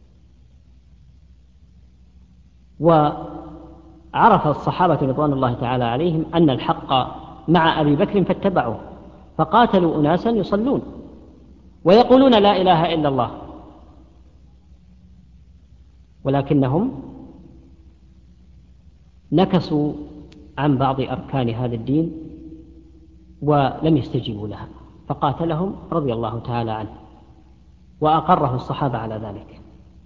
وعرف الصحابة رضوان الله تعالى عليهم أن الحق مع أبي بكر فاتبعوه، فقاتلوا أناسا يصلون ويقولون لا إله إلا الله، ولكنهم نكصوا عن بعض أركان هذا الدين ولم يستجيبوا لها، فقاتلهم رضي الله تعالى عنه وأقره الصحابة على ذلك.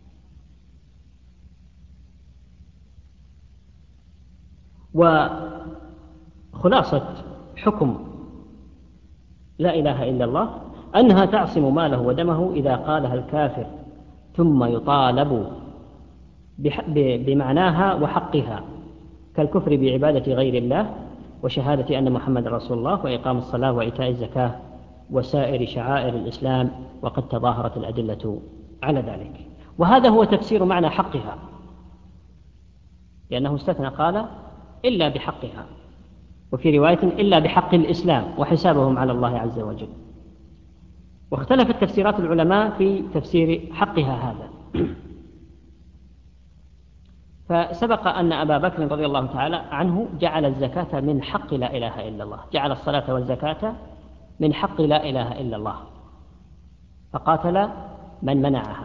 وخلاصة حكم لا إله إلا الله أنها تعصم ماله ودمه إذا قالها الكافر ثم يطالب بمعناها وحقها، كالكفر بعبادة غير الله وشهادة أن محمد رسول الله وإقام الصلاة وإيتاء الزكاة وسائر شعائر الإسلام، وقد تظاهرت الأدلة على ذلك. وهذا هو تفسير معنى حقها، لأنه استثنى قال إلا بحقها، وفي رواية إلا بحق الإسلام وحسابهم على الله عز وجل. واختلفت تفسيرات العلماء في تفسير حقها هذا. فسبق أن أبا بكر رضي الله تعالى عنه جعل الزكاة من حق لا إله إلا الله، جعل الصلاة والزكاة من حق لا إله إلا الله، فقاتل من منعها.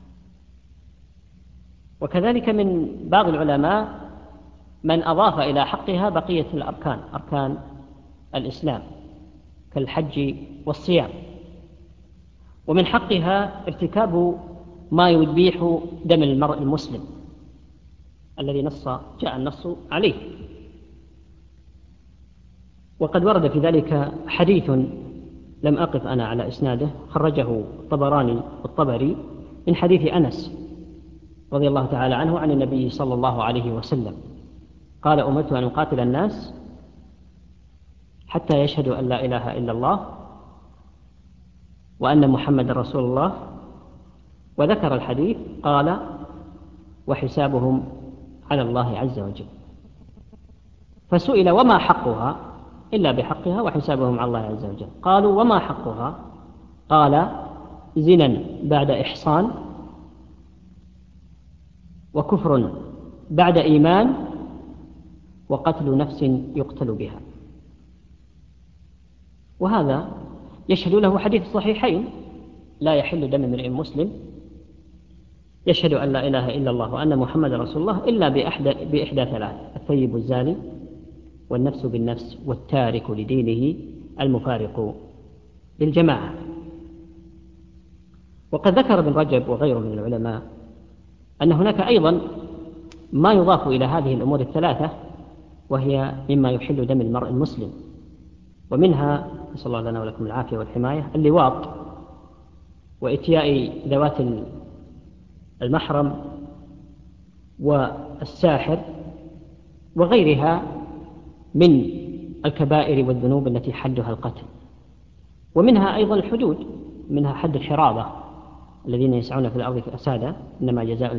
وكذلك من بعض العلماء من أضاف إلى حقها بقية الأركان، أركان الإسلام كالحج والصيام. ومن حقها ارتكاب ما يبيح دم المرء المسلم الذي جاء النص عليه. وقد ورد في ذلك حديث لم أقف أنا على إسناده، خرجه الطبراني والطبري من حديث أنس رضي الله تعالى عنه عن النبي صلى الله عليه وسلم قال: أمرت أن أقاتل الناس حتى يشهدوا أن لا إله إلا الله وأن محمد رسول الله. وذكر الحديث قال: وحسابهم على الله عز وجل. فسئل: وما حقها؟ إلا بحقها وحسابهم على الله عز وجل. قالوا: وما حقها؟ قال: زنا بعد إحصان، وكفر بعد إيمان، وقتل نفس يقتل بها. وهذا يشهد له حديث الصحيحين: لا يحل دم امرئ مسلم يشهد أن لا إله إلا الله وأن محمد رسول الله إلا بإحدى ثلاث: الثيب الزاني، والنفس بالنفس، والتارك لدينه المفارق للجماعة. وقد ذكر ابن رجب وغيره من العلماء أن هناك أيضا ما يضاف إلى هذه الأمور الثلاثة، وهي مما يحل دم المرء المسلم. ومنها، نسأل الله لنا ولكم العافية والحماية، اللواط وإتياء ذوات المحرم والساحر وغيرها من الكبائر والذنوب التي حدها القتل. ومنها أيضا الحدود، منها حد الحرابة: الذين يسعون في الأرض فسادا إنما جزاء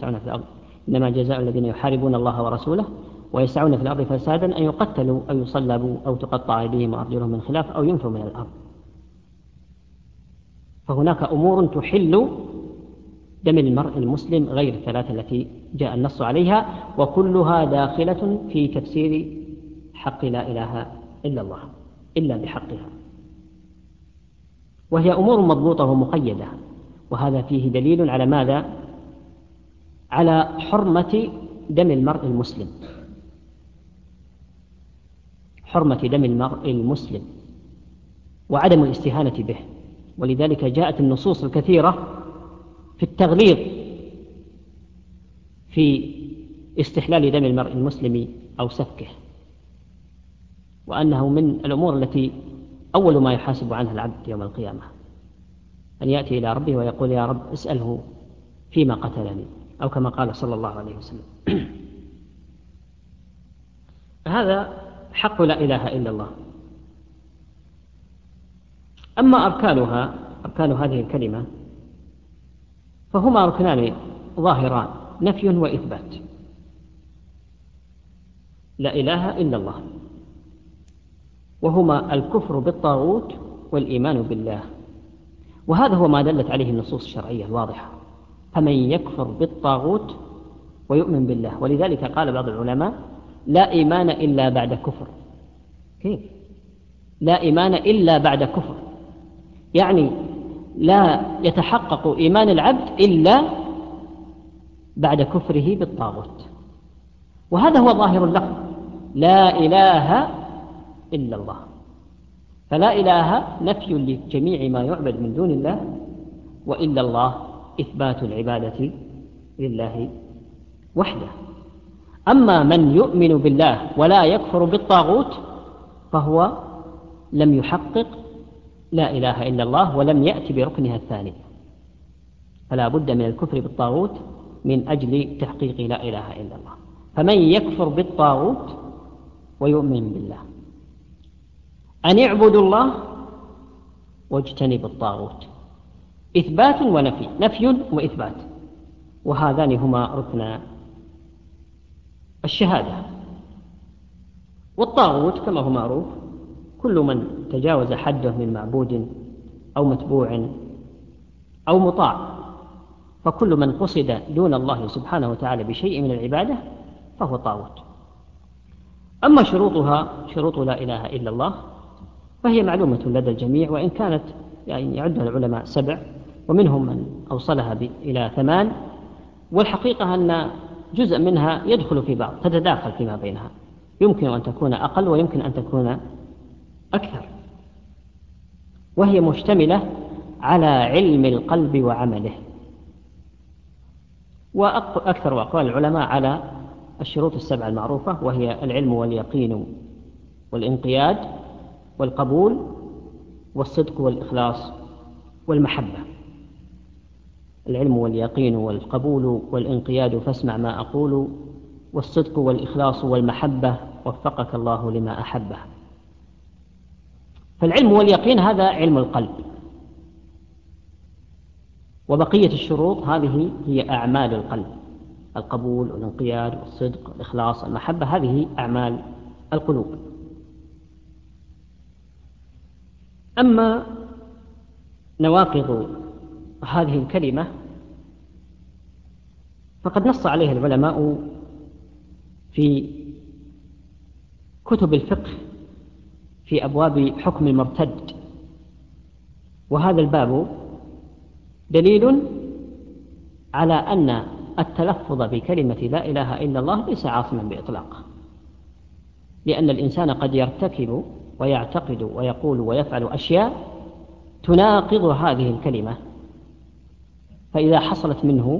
الذين يحاربون الله ورسوله ويسعون في الأرض فسادا أن يقتلوا أو يصلبوا أو تقطع أيديهم وأرجلهم من خلاف أو ينفوا من الأرض. فهناك أمور تحل دم المرء المسلم غير الثلاثة التي جاء النص عليها، وكلها داخلة في تفسير حق لا إله إلا الله إلا بحقها، وهي أمور مضبوطة ومقيدة. وهذا فيه دليل على ماذا؟ على حرمة دم المرء المسلم، حرمة دم المرء المسلم وعدم الاستهانة به. ولذلك جاءت النصوص الكثيرة في التغليظ في استحلال دم المرء المسلم أو سفكه، وأنه من الأمور التي أول ما يحاسب عنها العبد يوم القيامة، أن يأتي إلى ربه ويقول: يا رب اسأله فيما قتلني، أو كما قال صلى الله عليه وسلم. هذا حق لا إله إلا الله. أما أركان هذه الكلمة فهما ركنان ظاهران: نفي وإثبات. لا إله إلا الله، وهما الكفر بالطاغوت والإيمان بالله. وهذا هو ما دلت عليه النصوص الشرعية الواضحة: فمن يكفر بالطاغوت ويؤمن بالله. ولذلك قال بعض العلماء: لا إيمان إلا بعد كفر. كيف؟ لا إيمان إلا بعد كفر، يعني لا يتحقق إيمان العبد إلا بعد كفره بالطاغوت. وهذا هو ظاهر اللفظ: لا إله إلا الله. فلا إله نفي لجميع ما يعبد من دون الله، وإلا الله إثبات العبادة لله وحده. أما من يؤمن بالله ولا يكفر بالطاغوت فهو لم يحقق لا إله إلا الله ولم يأتي بركنها الثاني، فلا بد من الكفر بالطاغوت من أجل تحقيق لا إله إلا الله. فمن يكفر بالطاغوت ويؤمن بالله، أن اعبدوا الله واجتنبوا الطاغوت، إثبات ونفي، نفي وإثبات، وهذان هما ركن الشهادة. والطاغوت كما هو معروف كل من تجاوز حده من معبود أو متبوع أو مطاع، فكل من قصد دون الله سبحانه وتعالى بشيء من العبادة فهو طاغوت. أما شروطها، شروط لا إله إلا الله، فهي معلومة لدى الجميع، وإن كانت يعدها العلماء 7، ومنهم من أوصلها إلى 8، والحقيقة أن جزء منها يدخل في بعض، تتداخل فيما بينها، يمكن أن تكون أقل ويمكن أن تكون أكثر، وهي مشتملة على علم القلب وعمله. وأكثر أقوال العلماء على الشروط 7 المعروفة، وهي العلم واليقين والانقياد والقبول والصدق والإخلاص والمحبة. العلم واليقين والقبول والانقياد فاسمع ما أقول، والصدق والإخلاص والمحبة وفقك الله لما أحبه. فالعلم واليقين هذا علم القلب، وبقية الشروط هذه هي أعمال القلب: القبول والانقياد والصدق والإخلاص والمحبة، هذه أعمال القلوب. أما نواقض هذه الكلمة فقد نص عليها العلماء في كتب الفقه في أبواب حكم المرتد، وهذا الباب دليل على أن التلفظ بكلمة لا إله إلا الله ليس عاصما بإطلاق، لأن الإنسان قد يرتكب ويعتقد ويقول ويفعل أشياء تناقض هذه الكلمة، فإذا حصلت منه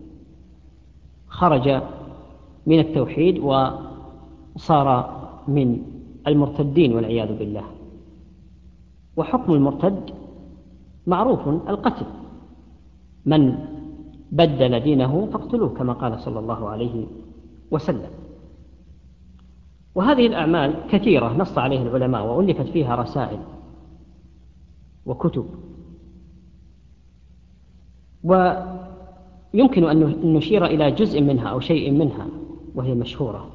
خرج من التوحيد وصار من المرتدين والعياذ بالله. وحكم المرتد معروف: القتل، من بدل دينه فاقتلوه، كما قال صلى الله عليه وسلم. وهذه الأعمال كثيرة نص عليها العلماء وألفت فيها رسائل وكتب، ويمكن أن نشير إلى جزء منها أو شيء منها وهي مشهورة.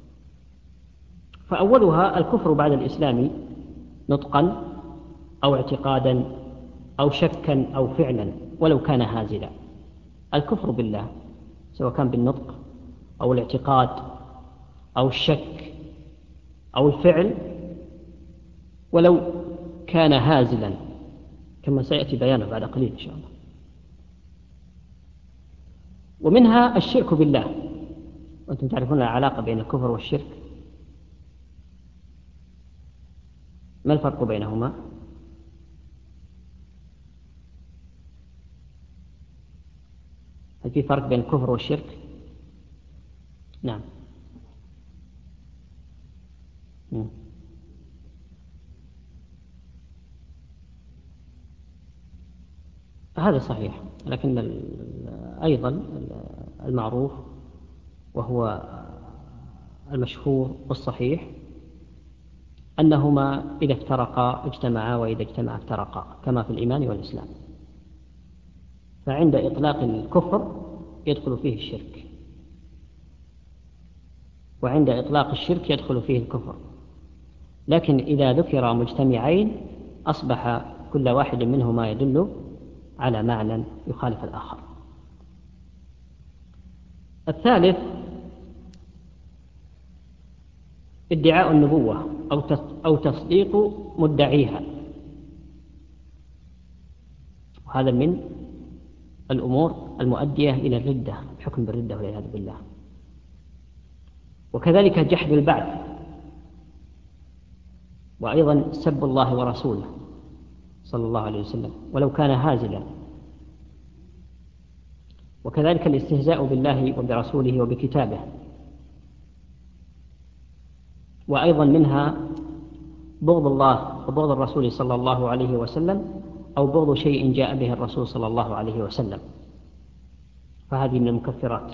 فأولها الكفر بعد الإسلام نطقا أو اعتقادا أو شكا أو فعلا ولو كان هازلا. الكفر بالله سواء كان بالنطق أو الاعتقاد أو الشك أو الفعل ولو كان هازلا، كما سيأتي بيانه بعد قليل إن شاء الله. ومنها الشرك بالله، وأنتم تعرفون العلاقة بين الكفر والشرك، ما الفرق بينهما؟ هل في فرق بين الكفر والشرك؟ نعم. هذا صحيح، لكن أيضا المعروف وهو المشهور والصحيح أنهما إذا افترقا اجتمعا، وإذا اجتمعا افترقا، كما في الإيمان والإسلام. فعند إطلاق الكفر يدخل فيه الشرك، وعند إطلاق الشرك يدخل فيه الكفر، لكن إذا ذكر مجتمعين أصبح كل واحد منهما يدل على معنى يخالف الآخر. الثالث ادعاء النبوة أو تصديق مدعيها، وهذا من الأمور المؤدية إلى الردة، الحكم بالردة والعياذ بالله. وكذلك جحد البعث، وأيضا سب الله ورسوله صلى الله عليه وسلم ولو كان هازلا، وكذلك الاستهزاء بالله وبرسوله وبكتابه، وأيضا منها بغض الله وبغض الرسول صلى الله عليه وسلم أو بغض شيء جاء به الرسول صلى الله عليه وسلم، فهذه من المكفرات.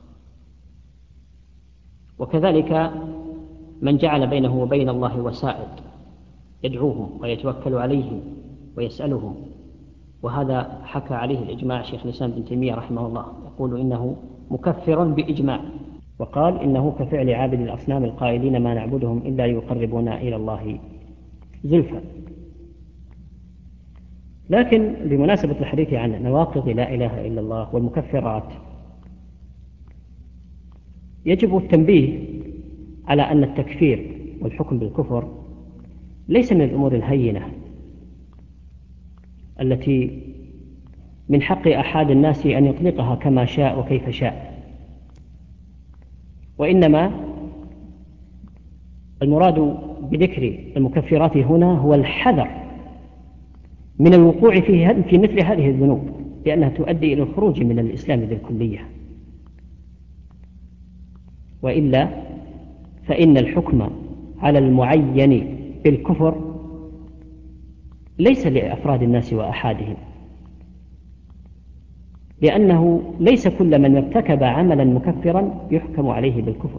وكذلك من جعل بينه وبين الله وسائط يدعوهم ويتوكل عليهم ويسألهم، وهذا حكى عليه الإجماع شيخ الإسلام ابن تيمية رحمه الله، يقول إنه مكفر بإجماع، وقال إنه كفعل عابد الأصنام القائلين ما نعبدهم إلا ليقربونا إلى الله زلفى. لكن بمناسبة الحديث عن نواقض لا إله إلا الله والمكفرات، يجب التنبيه على أن التكفير والحكم بالكفر ليس من الأمور الهينة التي من حق أحد الناس أن يطلقها كما شاء وكيف شاء، وإنما المراد بذكر المكفرات هنا هو الحذر من الوقوع في مثل هذه الذنوب، لأنها تؤدي إلى الخروج من الإسلام بالكلية. وإلا فإن الحكم على المعين بالكفر ليس لأفراد الناس وأحادهم، لأنه ليس كل من ارتكب عملا مكفرا يحكم عليه بالكفر،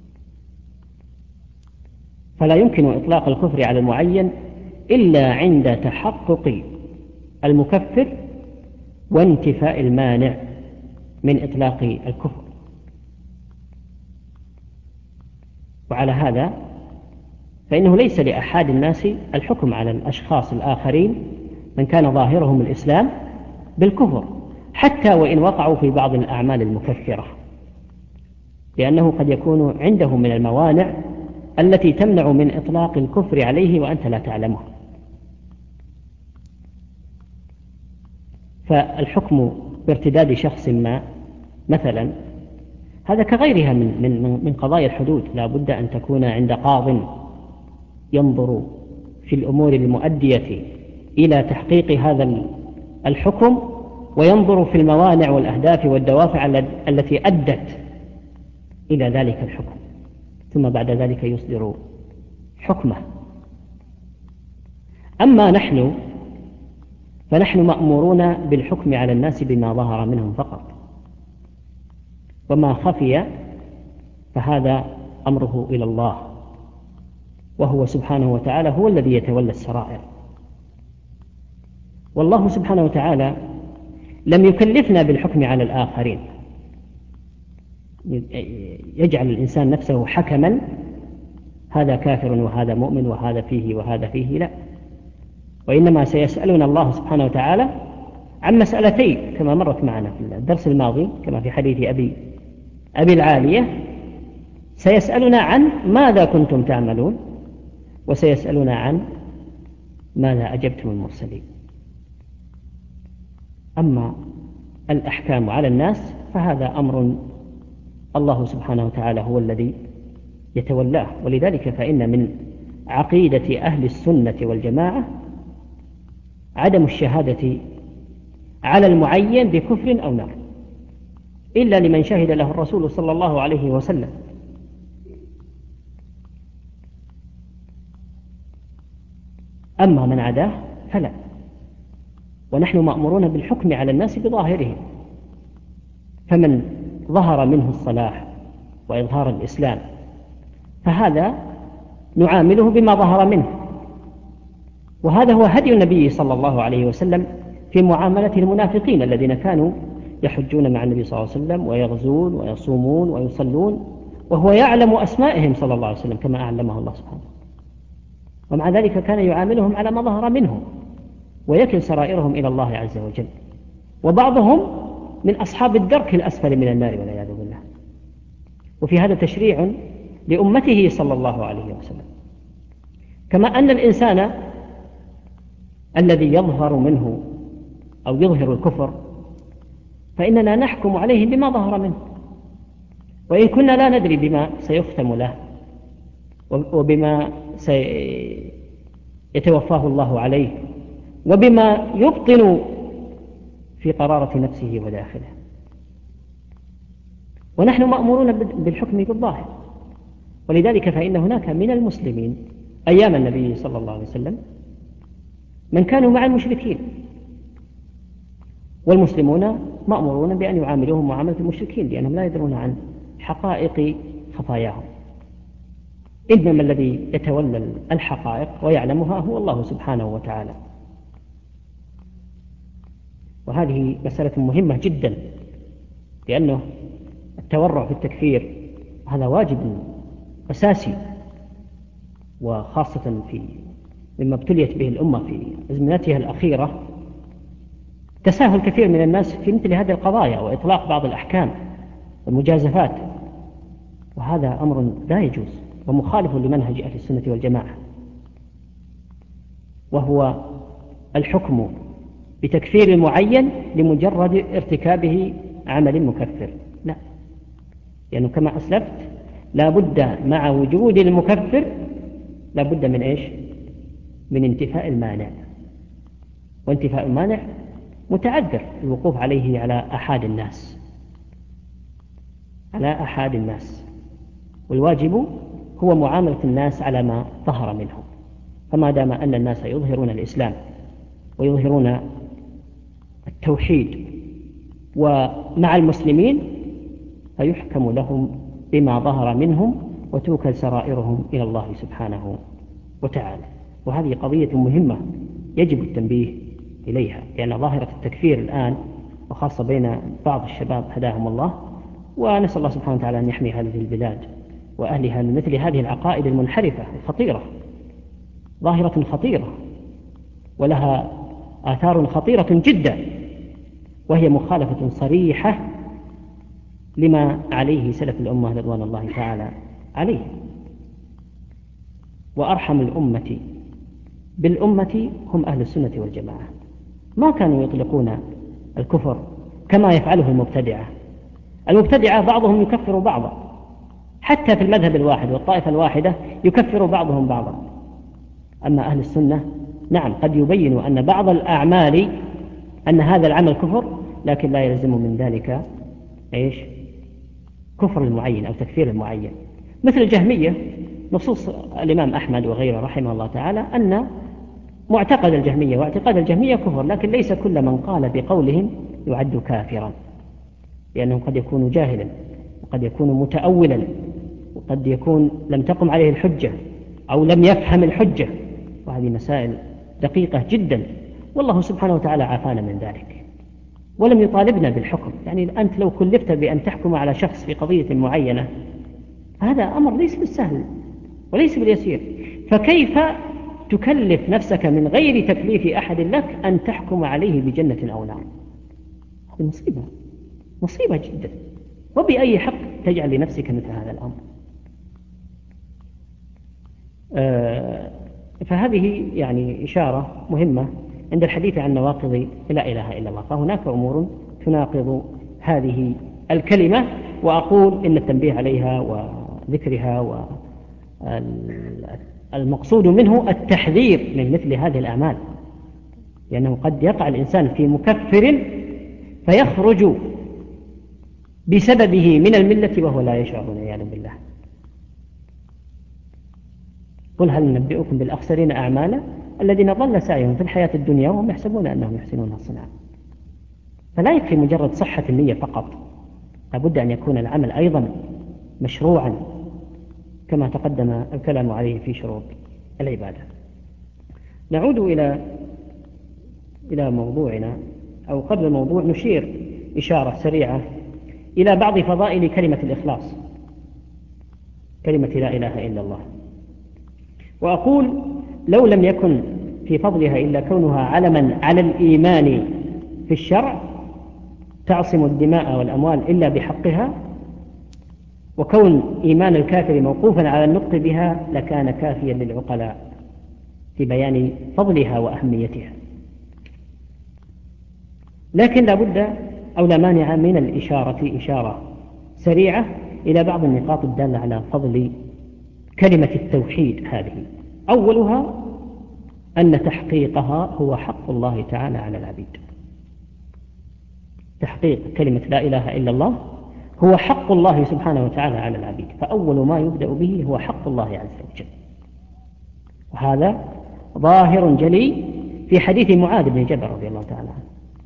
فلا يمكن إطلاق الكفر على المعين إلا عند تحقق المكفر وانتفاء المانع من إطلاق الكفر. وعلى هذا فإنه ليس لأحد الناس الحكم على الأشخاص الآخرين من كان ظاهرهم الإسلام بالكفر، حتى وإن وقعوا في بعض الأعمال المكفرة، لأنه قد يكون عندهم من الموانع التي تمنع من إطلاق الكفر عليه وأنت لا تعلمه. فالحكم بارتداد شخص ما مثلا هذا كغيرها من قضايا الحدود، لا بد أن تكون عند قاض ينظر في الأمور المؤدية إلى تحقيق هذا الحكم، وينظر في الموانع والأهداف والدوافع التي أدت إلى ذلك الحكم، ثم بعد ذلك يصدر حكمه. أما نحن فنحن مأمورون بالحكم على الناس بما ظهر منهم فقط، وما خفي فهذا أمره إلى الله، وهو سبحانه وتعالى هو الذي يتولى السرائر. والله سبحانه وتعالى لم يكلفنا بالحكم على الآخرين، يجعل الإنسان نفسه حكما، هذا كافر وهذا مؤمن وهذا فيه وهذا فيه، لا، وإنما سيسألنا الله سبحانه وتعالى عن مسألتين كما مرت معنا في الدرس الماضي، كما في حديث أبي العالية، سيسألنا عن ماذا كنتم تعملون، وسيسألنا عن ماذا أجبتم المرسلين. أما الأحكام على الناس فهذا أمر الله سبحانه وتعالى هو الذي يتولاه، ولذلك فإن من عقيدة أهل السنة والجماعة عدم الشهادة على المعين بكفر أو نار إلا لمن شهد له الرسول صلى الله عليه وسلم. أما من عداه فلا، ونحن مأمورون بالحكم على الناس بظاهرهم، فمن ظهر منه الصلاح وإظهار الإسلام فهذا نعامله بما ظهر منه، وهذا هو هدي النبي صلى الله عليه وسلم في معاملة المنافقين الذين كانوا يحجون مع النبي صلى الله عليه وسلم ويغزون ويصومون ويصلون وهو يعلم أسمائهم صلى الله عليه وسلم كما أعلمه الله سبحانه، ومع ذلك كان يعاملهم على ما ظهر منهم ويكل سرائرهم إلى الله عز وجل، وبعضهم من أصحاب الدرك الأسفل من النار والعياذ بالله. وفي هذا تشريع لأمته صلى الله عليه وسلم، كما أن الإنسان الذي يظهر منه أو يظهر الكفر فإننا نحكم عليه بما ظهر منه، وإن كنا لا ندري بما سيختم له وبما سيتوفاه الله عليه وبما يبطن في قرارة نفسه وداخله. ونحن مأمورون بالحكم بالظاهر، ولذلك فإن هناك من المسلمين أيام النبي صلى الله عليه وسلم من كانوا مع المشركين، والمسلمون مأمورون بأن يعاملوهم معاملة المشركين لأنهم لا يدرون عن حقائق خطاياهم، إنما الذي يتولى الحقائق ويعلمها هو الله سبحانه وتعالى. وهذه مسألة مهمة جدا، لأنه التورع في التكفير هذا واجب أساسي، وخاصة مما ابتليت به الأمة في أزمنتها الأخيرة، تساهل كثير من الناس في مثل هذه القضايا وإطلاق بعض الأحكام والمجازفات، وهذا أمر لا يجوز ومخالف لمنهج أهل السنة والجماعة، وهو الحكم بتكفير المعين لمجرد ارتكابه عمل مكفر. لا، لأنه كما أسلفت لا بد مع وجود المكفر لا بد من إيش؟ من انتفاء المانع، وانتفاء المانع متعذر الوقوف عليه على أحد الناس، والواجب هو معاملة الناس على ما ظهر منهم. فما دام أن الناس يظهرون الإسلام ويظهرون التوحيد ومع المسلمين فيحكم لهم بما ظهر منهم وتوكل سرائرهم إلى الله سبحانه وتعالى. وهذه قضية مهمة يجب التنبيه إليها، لأن ظاهرة التكفير الآن وخاصة بين بعض الشباب هداهم الله، ونسأل الله سبحانه وتعالى أن يحمي هذه البلاد وأهلها من مثل هذه العقائد المنحرفة الخطيرة، ظاهرة خطيرة ولها آثار خطيرة جدا، وهي مخالفة صريحة لما عليه سلف الأمة رضوان الله تعالى عليه. وأرحم الأمة بالأمة هم أهل السنة والجماعة، ما كانوا يطلقون الكفر كما يفعله المبتدعة بعضهم يكفر بعضا، حتى في المذهب الواحد والطائفة الواحدة يكفر بعضهم بعضا. أما أهل السنة نعم قد يبينوا أن بعض الأعمال أن هذا العمل كفر، لكن لا يلزم من ذلك إيش؟ كفر المعين أو تكفير المعين. مثل الجهمية، نصوص الإمام أحمد وغيره رحمه الله تعالى أن معتقد الجهمية واعتقاد الجهمية كفر، لكن ليس كل من قال بقولهم يعد كافرا، لأنه قد يكون جاهلا وقد يكون متأولا وقد يكون لم تقم عليه الحجة أو لم يفهم الحجة، وهذه مسائل دقيقة جدا، والله سبحانه وتعالى عافانا من ذلك ولم يطالبنا بالحكم. يعني أنت لو كلفت بأن تحكم على شخص في قضية معينة هذا أمر ليس بالسهل وليس باليسير، فكيف تكلف نفسك من غير تكليف أحد لك أن تحكم عليه بجنة أو نار؟ هذه مصيبة جدا، وبأي حق تجعل لنفسك مثل هذا الأمر؟ فهذه يعني إشارة مهمة عند الحديث عن نواقض لا إله إلا الله، فهناك أمور تناقض هذه الكلمة، وأقول إن التنبيه عليها وذكرها والمقصود منه التحذير من مثل هذه الأعمال، لأنه قد يقع الإنسان في مكفر فيخرج بسببه من الملة وهو لا يشعر والعياذ بالله. قل هل ننبئكم بالأخسرين أعمالا الذين ضل سعيهم في الحياة الدنيا وهم يحسبون أنهم يحسنون صنعا. فلا يكفي مجرد صحة النية فقط، لابد أن يكون العمل أيضا مشروعا كما تقدم الكلام عليه في شروط العبادة. نعود إلى موضوعنا، أو قبل الموضوع نشير إشارة سريعة إلى بعض فضائل كلمة الإخلاص، كلمة لا إله إلا الله. وأقول لو لم يكن في فضلها إلا كونها علما على الإيمان في الشرع تعصم الدماء والأموال إلا بحقها، وكون إيمان الكافر موقوفا على النطق بها لكان كافيا للعقلاء في بيان فضلها وأهميتها. لكن لا بد أو لا مانع من الإشارة إشارة سريعة إلى بعض النقاط الدالة على فضل كلمة التوحيد هذه. أولها أن تحقيقها هو حق الله تعالى على العبيد. تحقيق كلمة لا إله إلا الله هو حق الله سبحانه وتعالى على العبيد، فأول ما يبدأ به هو حق الله عز وجل، وهذا ظاهر جلي في حديث معاذ بن جبل رضي الله تعالى عنه.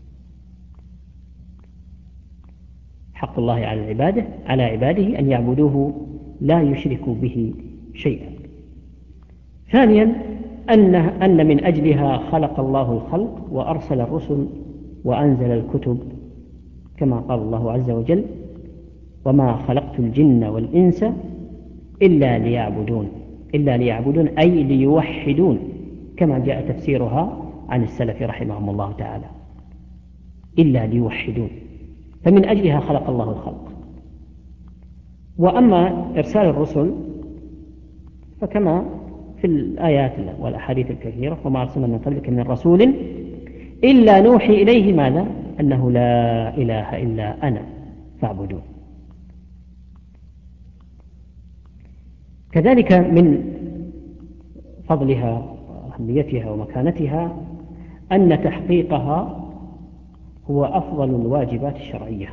حق الله على عباده أن يعبدوه لا يشركوا به شيئا. ثانيا أن من أجلها خلق الله الخلق وأرسل الرسل وأنزل الكتب، كما قال الله عز وجل: وما خلقت الجن والإنس إلا ليعبدون أي ليوحدون، كما جاء تفسيرها عن السلف رحمهم الله تعالى، إلا ليوحدون، فمن أجلها خلق الله الخلق. وأما إرسال الرسل فكما في الآيات والأحاديث الكثيرة: وما أرسلنا من قبلك من رسول إلا نوحي إليه ماذا؟ أنه لا إله إلا أنا فاعبدون. كذلك من فضلها وأهميتها ومكانتها أن تحقيقها هو أفضل الواجبات الشرعية،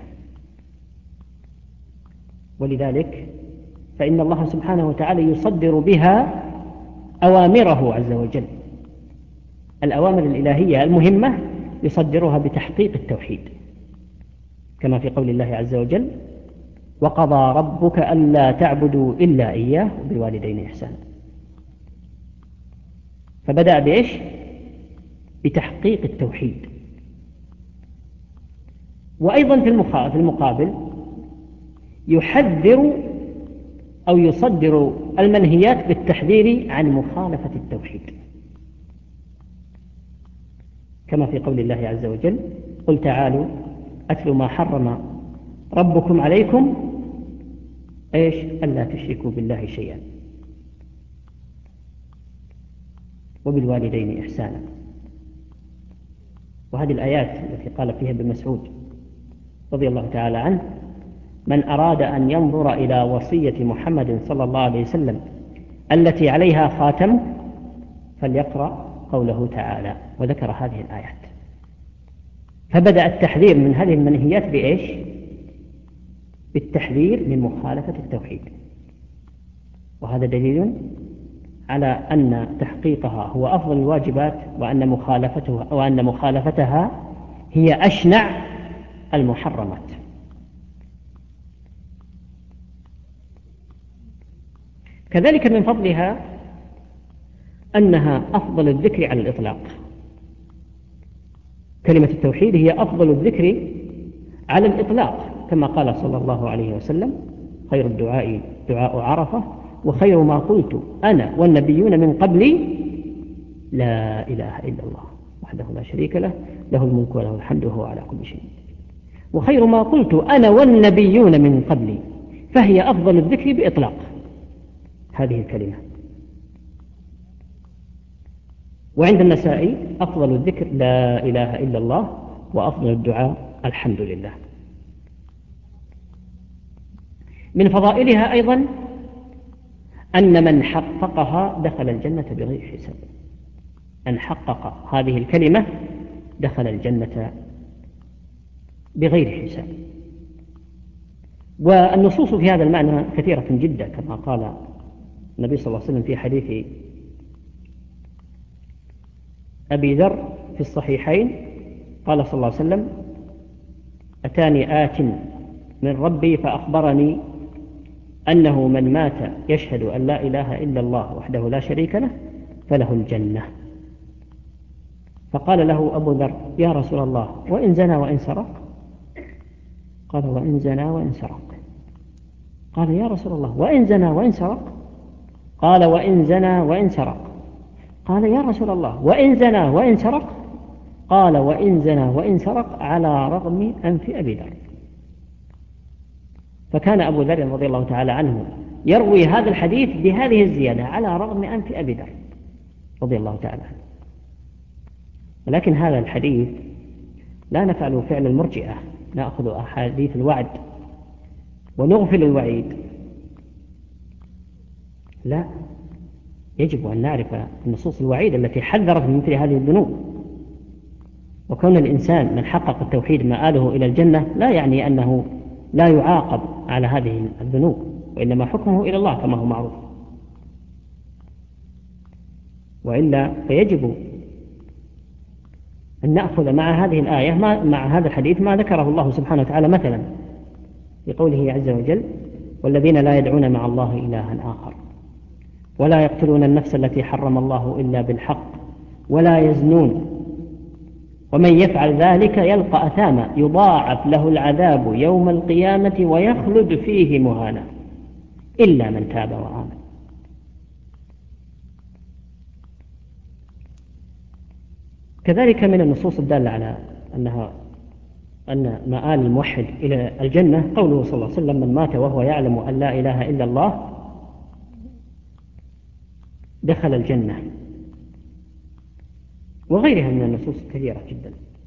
ولذلك فإن الله سبحانه وتعالى يصدر بها أوامره عز وجل. الأوامر الإلهية المهمة يصدرها بتحقيق التوحيد، كما في قول الله عز وجل: وقضى ربك ألا تعبدوا إلا إياه وبالوالدين إحسانا. فبدأ بإيش؟ بتحقيق التوحيد. وأيضا في المقابل يحذر أو يصدر المنهيات بالتحذير عن مخالفة التوحيد، كما في قول الله عز وجل: قل تعالوا أتل ما حرم ربكم عليكم إيش؟ ألا تشركوا بالله شيئا وبالوالدين إحسانا. وهذه الآيات التي قال فيها ابن مسعود رضي الله تعالى عنه: من أراد أن ينظر إلى وصية محمد صلى الله عليه وسلم التي عليها خاتم فليقرأ قوله تعالى، وذكر هذه الآيات. فبدأ التحذير من هذه المنهيات بإيش؟ بالتحذير من مخالفة التوحيد. وهذا دليل على أن تحقيقها هو أفضل الواجبات، وأن مخالفتها هي أشنع المحرمات. كذلك من فضلها أنها أفضل الذكر على الإطلاق. كلمة التوحيد هي أفضل الذكر على الإطلاق، كما قال صلى الله عليه وسلم: خير الدعاء دعاء عرفة، وخير ما قلت أنا والنبيون من قبلي لا إله إلا الله وحده لا شريك له، له الملك وله الحمد وهو على كل شيء. وخير ما قلت أنا والنبيون من قبلي، فهي أفضل الذكر بإطلاق هذه الكلمة. وعند النسائي: أفضل الذكر لا إله إلا الله، وأفضل الدعاء الحمد لله. من فضائلها أيضا أن من حققها دخل الجنة بغير حساب. أن حقق هذه الكلمة دخل الجنة بغير حساب. والنصوص في هذا المعنى كثيرة جدا، كما قال النبي صلى الله عليه وسلم في حديث أبي ذر في الصحيحين، قال صلى الله عليه وسلم: أتاني آت من ربي فأخبرني أنه من مات يشهد أن لا إله إلا الله وحده لا شريك له فله الجنة. فقال له أبو ذر: يا رسول الله، وإن زنى وإن سرق؟ قال: وإن زنى وإن سرق. قال: يا رسول الله، وإن زنى وإن سرق؟ قال: وإن زنى وإن سرق. قال: يا رسول الله، وإن زنى وإن سرق؟ قال: وإن زنى وإن سرق على رغم أنف أبي ذر. فكان أبو ذر رضي الله تعالى عنه يروي هذا الحديث بهذه الزيادة: على رغم أنف أبي ذر رضي الله تعالى عنه. ولكن هذا الحديث لا نفعل فعل المرجئة نأخذ أحاديث الوعد ونغفل الوعيد؟ لا، يجب أن نعرف النصوص الوعيد التي حذرت من مثل هذه الذنوب. وكون الإنسان من حقق التوحيد مآله إلى الجنة لا يعني أنه لا يعاقب على هذه الذنوب، وإنما حكمه إلى الله كما هو معروف. وإلا فيجب أن نأخذ مع هذه الآية مع هذا الحديث ما ذكره الله سبحانه وتعالى مثلا في قوله عز وجل: والذين لا يدعون مع الله إلها آخر ولا يقتلون النفس التي حرم الله إلا بالحق ولا يزنون ومن يفعل ذلك يلقى أثاما يضاعف له العذاب يوم القيامة ويخلد فيه مهانا إلا من تاب وآمن. كذلك من النصوص الدالة على أن مآل الموحد إلى الجنة قوله صلى الله عليه وسلم: من مات وهو يعلم أن لا إله إلا الله دخل الجنة، وغيرها من النصوص كثيرة جدا.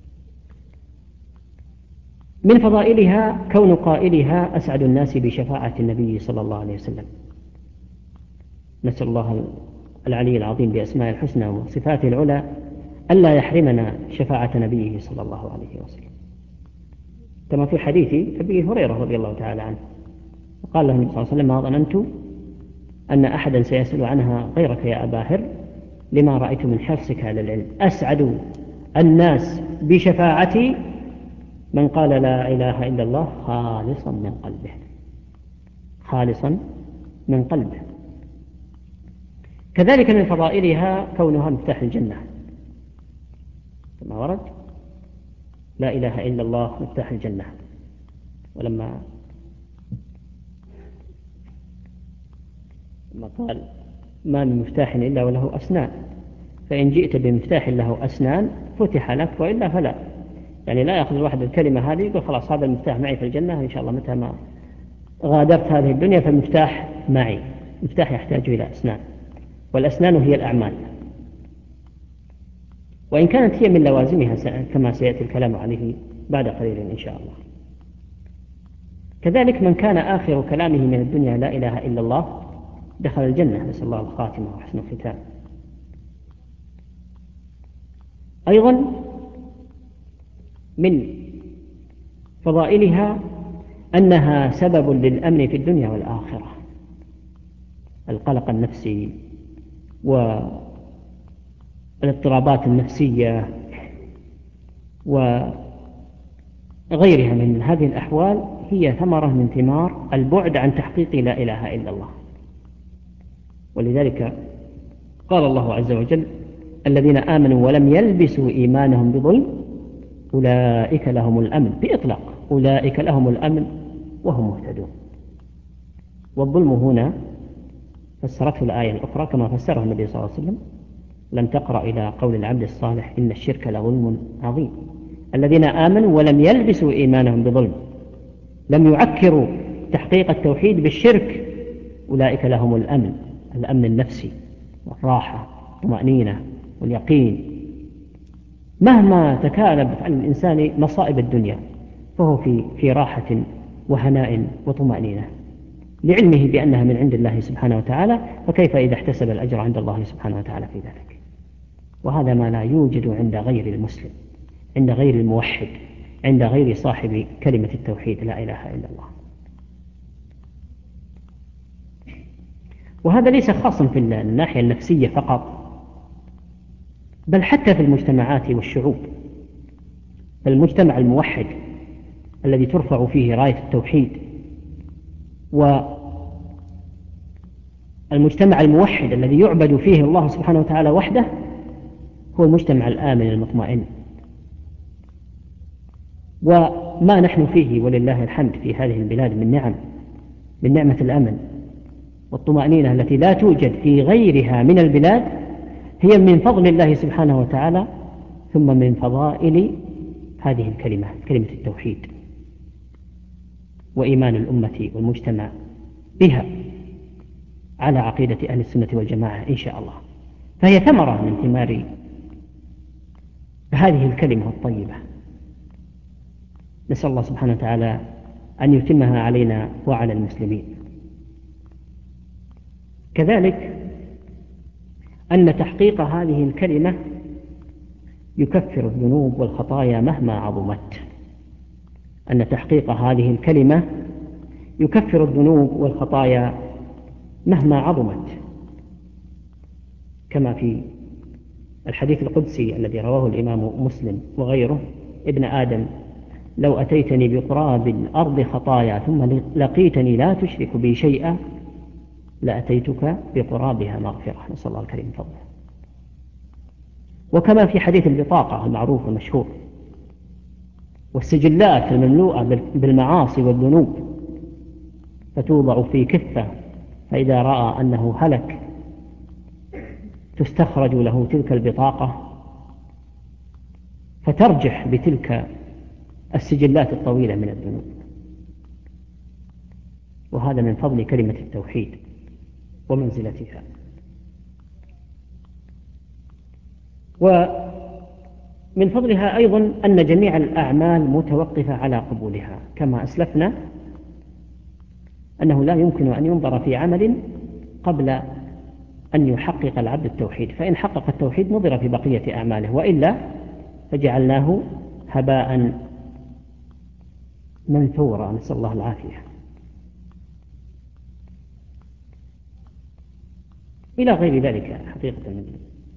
من فضائلها كون قائلها أسعد الناس بشفاعة النبي صلى الله عليه وسلم. نسأل الله العلي العظيم بأسماء الحسنى وصفاته العلى ألا يحرمنا شفاعة نبيه صلى الله عليه وسلم، كما في حديث أبي هريرة رضي الله تعالى عنه قال له النبي صلى الله عليه وسلم: ما ظننت أن أحدا سيسأل عنها غيرك يا أبا هر لما رأيت من حرصك على العلم. أسعد الناس بشفاعتي من قال لا إله إلا الله خالصا من قلبه، خالصا من قلبه. كذلك من فضائلها كونها مفتاح الجنة كما ورد: لا إله إلا الله مفتاح الجنة. ولما قال: ما من مفتاح إلا وله أسنان، فإن جئت بمفتاح له أسنان فتح لك وإلا فلا. يعني لا يأخذ الواحد الكلمة هذه يقول خلاص هذا المفتاح معي في الجنة إن شاء الله، متى ما غادرت هذه الدنيا فالمفتاح معي. المفتاح يحتاج إلى أسنان، والأسنان هي الأعمال، وإن كانت هي من لوازمها كما سيأتي الكلام عليه بعد قليل إن شاء الله. كذلك من كان آخر كلامه من الدنيا لا إله إلا الله دخل الجنة، نسأل الله الخاتمة وحسن الختام. أيضا من فضائلها أنها سبب للأمن في الدنيا والآخرة. القلق النفسي والاضطرابات النفسية وغيرها من هذه الأحوال هي ثمرة من ثمار البعد عن تحقيق لا إله إلا الله. ولذلك قال الله عز وجل: الذين آمنوا ولم يلبسوا إيمانهم بظلم أولئك لهم الأمن، بإطلاق أولئك لهم الأمن وهم مهتدون. والظلم هنا فسرته الآية الأخرى كما فسره النبي صلى الله عليه وسلم: لم تقرأ إلى قول العبد الصالح إن الشرك لظلم عظيم. الذين آمنوا ولم يلبسوا إيمانهم بظلم، لم يعكروا تحقيق التوحيد بالشرك، أولئك لهم الأمن، الأمن النفسي والراحة والطمأنينة واليقين. مهما تكالبت على الإنسان مصائب الدنيا فهو في راحة وهناء وطمأنينة لعلمه بأنها من عند الله سبحانه وتعالى، فكيف إذا احتسب الأجر عند الله سبحانه وتعالى في ذلك؟ وهذا ما لا يوجد عند غير المسلم، عند غير الموحد، عند غير صاحب كلمة التوحيد لا إله إلا الله. وهذا ليس خاصا في الناحية النفسية فقط، بل حتى في المجتمعات والشعوب. المجتمع الموحد الذي ترفع فيه راية التوحيد، والمجتمع الموحد الذي يعبد فيه الله سبحانه وتعالى وحده، هو المجتمع الآمن المطمئن. وما نحن فيه ولله الحمد في هذه البلاد من نعمة الأمن والطمأنينة التي لا توجد في غيرها من البلاد، هي من فضل الله سبحانه وتعالى، ثم من فضائل هذه الكلمة، كلمة التوحيد، وإيمان الأمة والمجتمع بها على عقيدة أهل السنة والجماعة إن شاء الله. فهي ثمرة من ثمار هذه الكلمة الطيبة. نسأل الله سبحانه وتعالى أن يتمها علينا وعلى المسلمين. كذلك أن تحقيق هذه الكلمة يكفر الذنوب والخطايا مهما عظمت. أن تحقيق هذه الكلمة يكفر الذنوب والخطايا مهما عظمت، كما في الحديث القدسي الذي رواه الإمام مسلم وغيره: ابن آدم لو أتيتني بقراب الأرض خطايا ثم لقيتني لا تشرك بي شيئا لأتيتك بقرابها مغفرة. نسأل الله الكريم فضله. وكما في حديث البطاقة المعروف والمشهور: والسجلات المملوءة بالمعاصي والذنوب فتوضع في كفة، فإذا رأى أنه هلك تستخرج له تلك البطاقة فترجح بتلك السجلات الطويلة من الذنوب. وهذا من فضل كلمة التوحيد ومنزلتها. ومن فضلها أيضا أن جميع الأعمال متوقفة على قبولها، كما أسلفنا أنه لا يمكن أن ينظر في عمل قبل أن يحقق العبد التوحيد، فإن حقق التوحيد نظر في بقية أعماله، وإلا فجعلناه هباء منثورا، نسأل الله العافية. إلى غير ذلك حقيقة من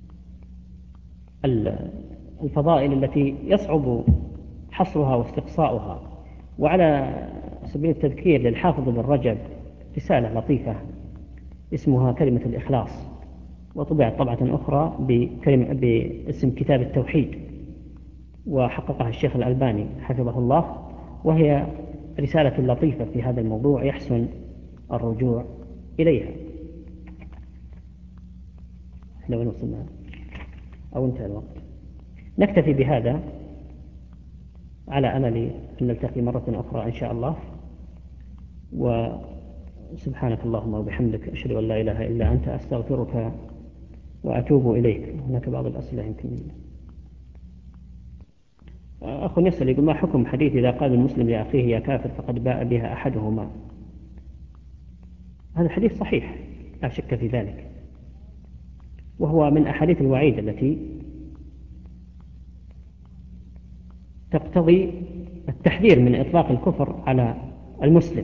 الفضائل التي يصعب حصرها واستقصاؤها. وعلى سبيل التذكير للحافظ ابن رجب رسالة لطيفة اسمها كلمة الإخلاص، وطبعت طبعة أخرى باسم كتاب التوحيد، وحققها الشيخ الألباني حفظه الله، وهي رسالة لطيفة في هذا الموضوع يحسن الرجوع إليها. احنا وين وصلنا؟ أو انتهى الوقت؟ نكتفي بهذا على أمل أن نلتقي مرة أخرى إن شاء الله. وسبحانك اللهم وبحمدك أشهد أن لا إله إلا أنت أستغفرك وأتوب إليك. هناك بعض الأسئلة يمكن. أخ يسأل يقول: ما حكم حديث إذا قال المسلم لأخيه يا كافر فقد باء بها أحدهما؟ هذا الحديث صحيح لا شك في ذلك، وهو من أحاديث الوعيد التي تقتضي التحذير من إطلاق الكفر على المسلم،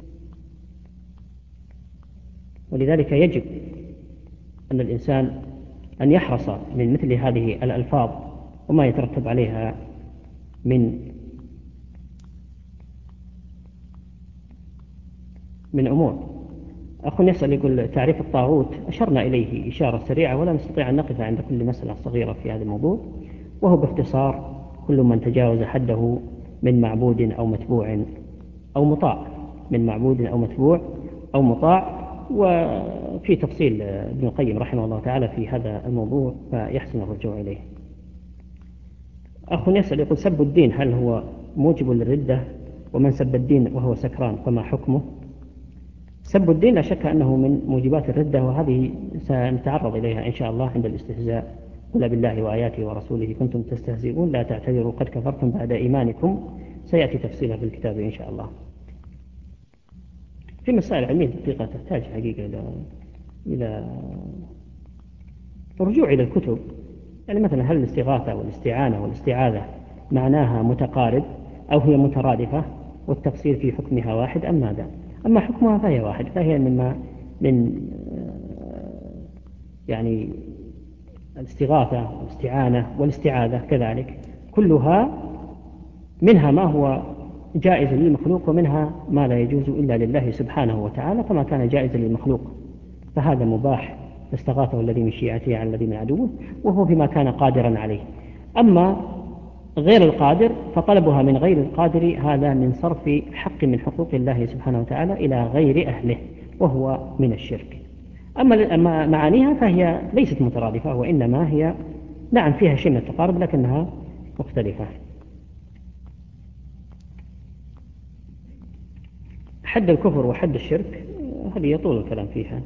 ولذلك يجب أن الإنسان أن يحرص من مثل هذه الألفاظ وما يترتب عليها من أمور. أخ يسأل يقول: تعريف الطاغوت أشرنا إليه إشارة سريعة ولا نستطيع أن نقف عند كل مسألة صغيرة في هذا الموضوع، وهو باختصار كل من تجاوز حده من معبود أو متبوع أو مطاع، من معبود أو متبوع أو مطاع. وفي تفصيل ابن القيم رحمه الله تعالى في هذا الموضوع فيحسن الرجوع إليه. أخ يسأل يقول: سب الدين هل هو موجب للردة؟ ومن سب الدين وهو سكران فما حكمه؟ سب الدين لا شك أنه من موجبات الردة، وهذه سنتعرض إليها إن شاء الله عند الاستهزاء: قل بالله وآياته ورسوله كنتم تستهزئون لا تعتذروا قد كفرتم بعد إيمانكم. سيأتي تفصيلها في الكتاب إن شاء الله. في مسائل علمية دقيقة تحتاج حقيقة إلى رجوع إلى الكتب. يعني مثلا هل الاستغاثة والاستعانة والاستعاذة معناها متقارب أو هي مترادفة، والتفصيل في حكمها واحد أم ماذا؟ أما حكمها فهي واحد، فهي من يعني الاستغاثة والاستعانة والاستعاذة كذلك كلها منها ما هو جائز للمخلوق ومنها ما لا يجوز إلا لله سبحانه وتعالى، فما كان جائزا للمخلوق فهذا مباح، فاستغاثه الذي من شيعته على الذي من عدوه وهو فيما كان قادرا عليه. أما غير القادر فطلبها من غير القادر هذا من صرف حق من حقوق الله سبحانه وتعالى إلى غير أهله وهو من الشرك. أما معانيها فهي ليست مترادفة، وإنما هي نعم فيها شيء من التقارب لكنها مختلفة. حد الكفر وحد الشرك هذه يطول الكلام فيها،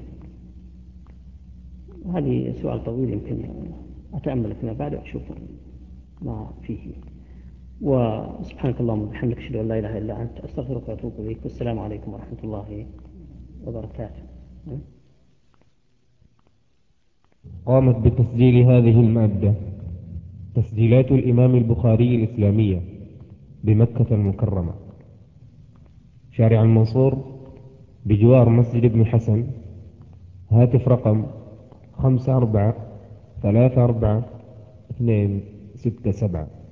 هذه سؤال طويل يمكن أتأمل فيما بعد وأشوف ما فيه. وسبحانك اللهم وبحمدك أشهد أن لا إله إلا أنت أستغفرك وأتوب إليك والسلام عليكم ورحمة الله وبركاته. قامت بتسجيل هذه المادة تسجيلات الإمام البخاري الإسلامية بمكة المكرمة، شارع المنصور بجوار مسجد ابن حسن. هاتف رقم 54 34 267.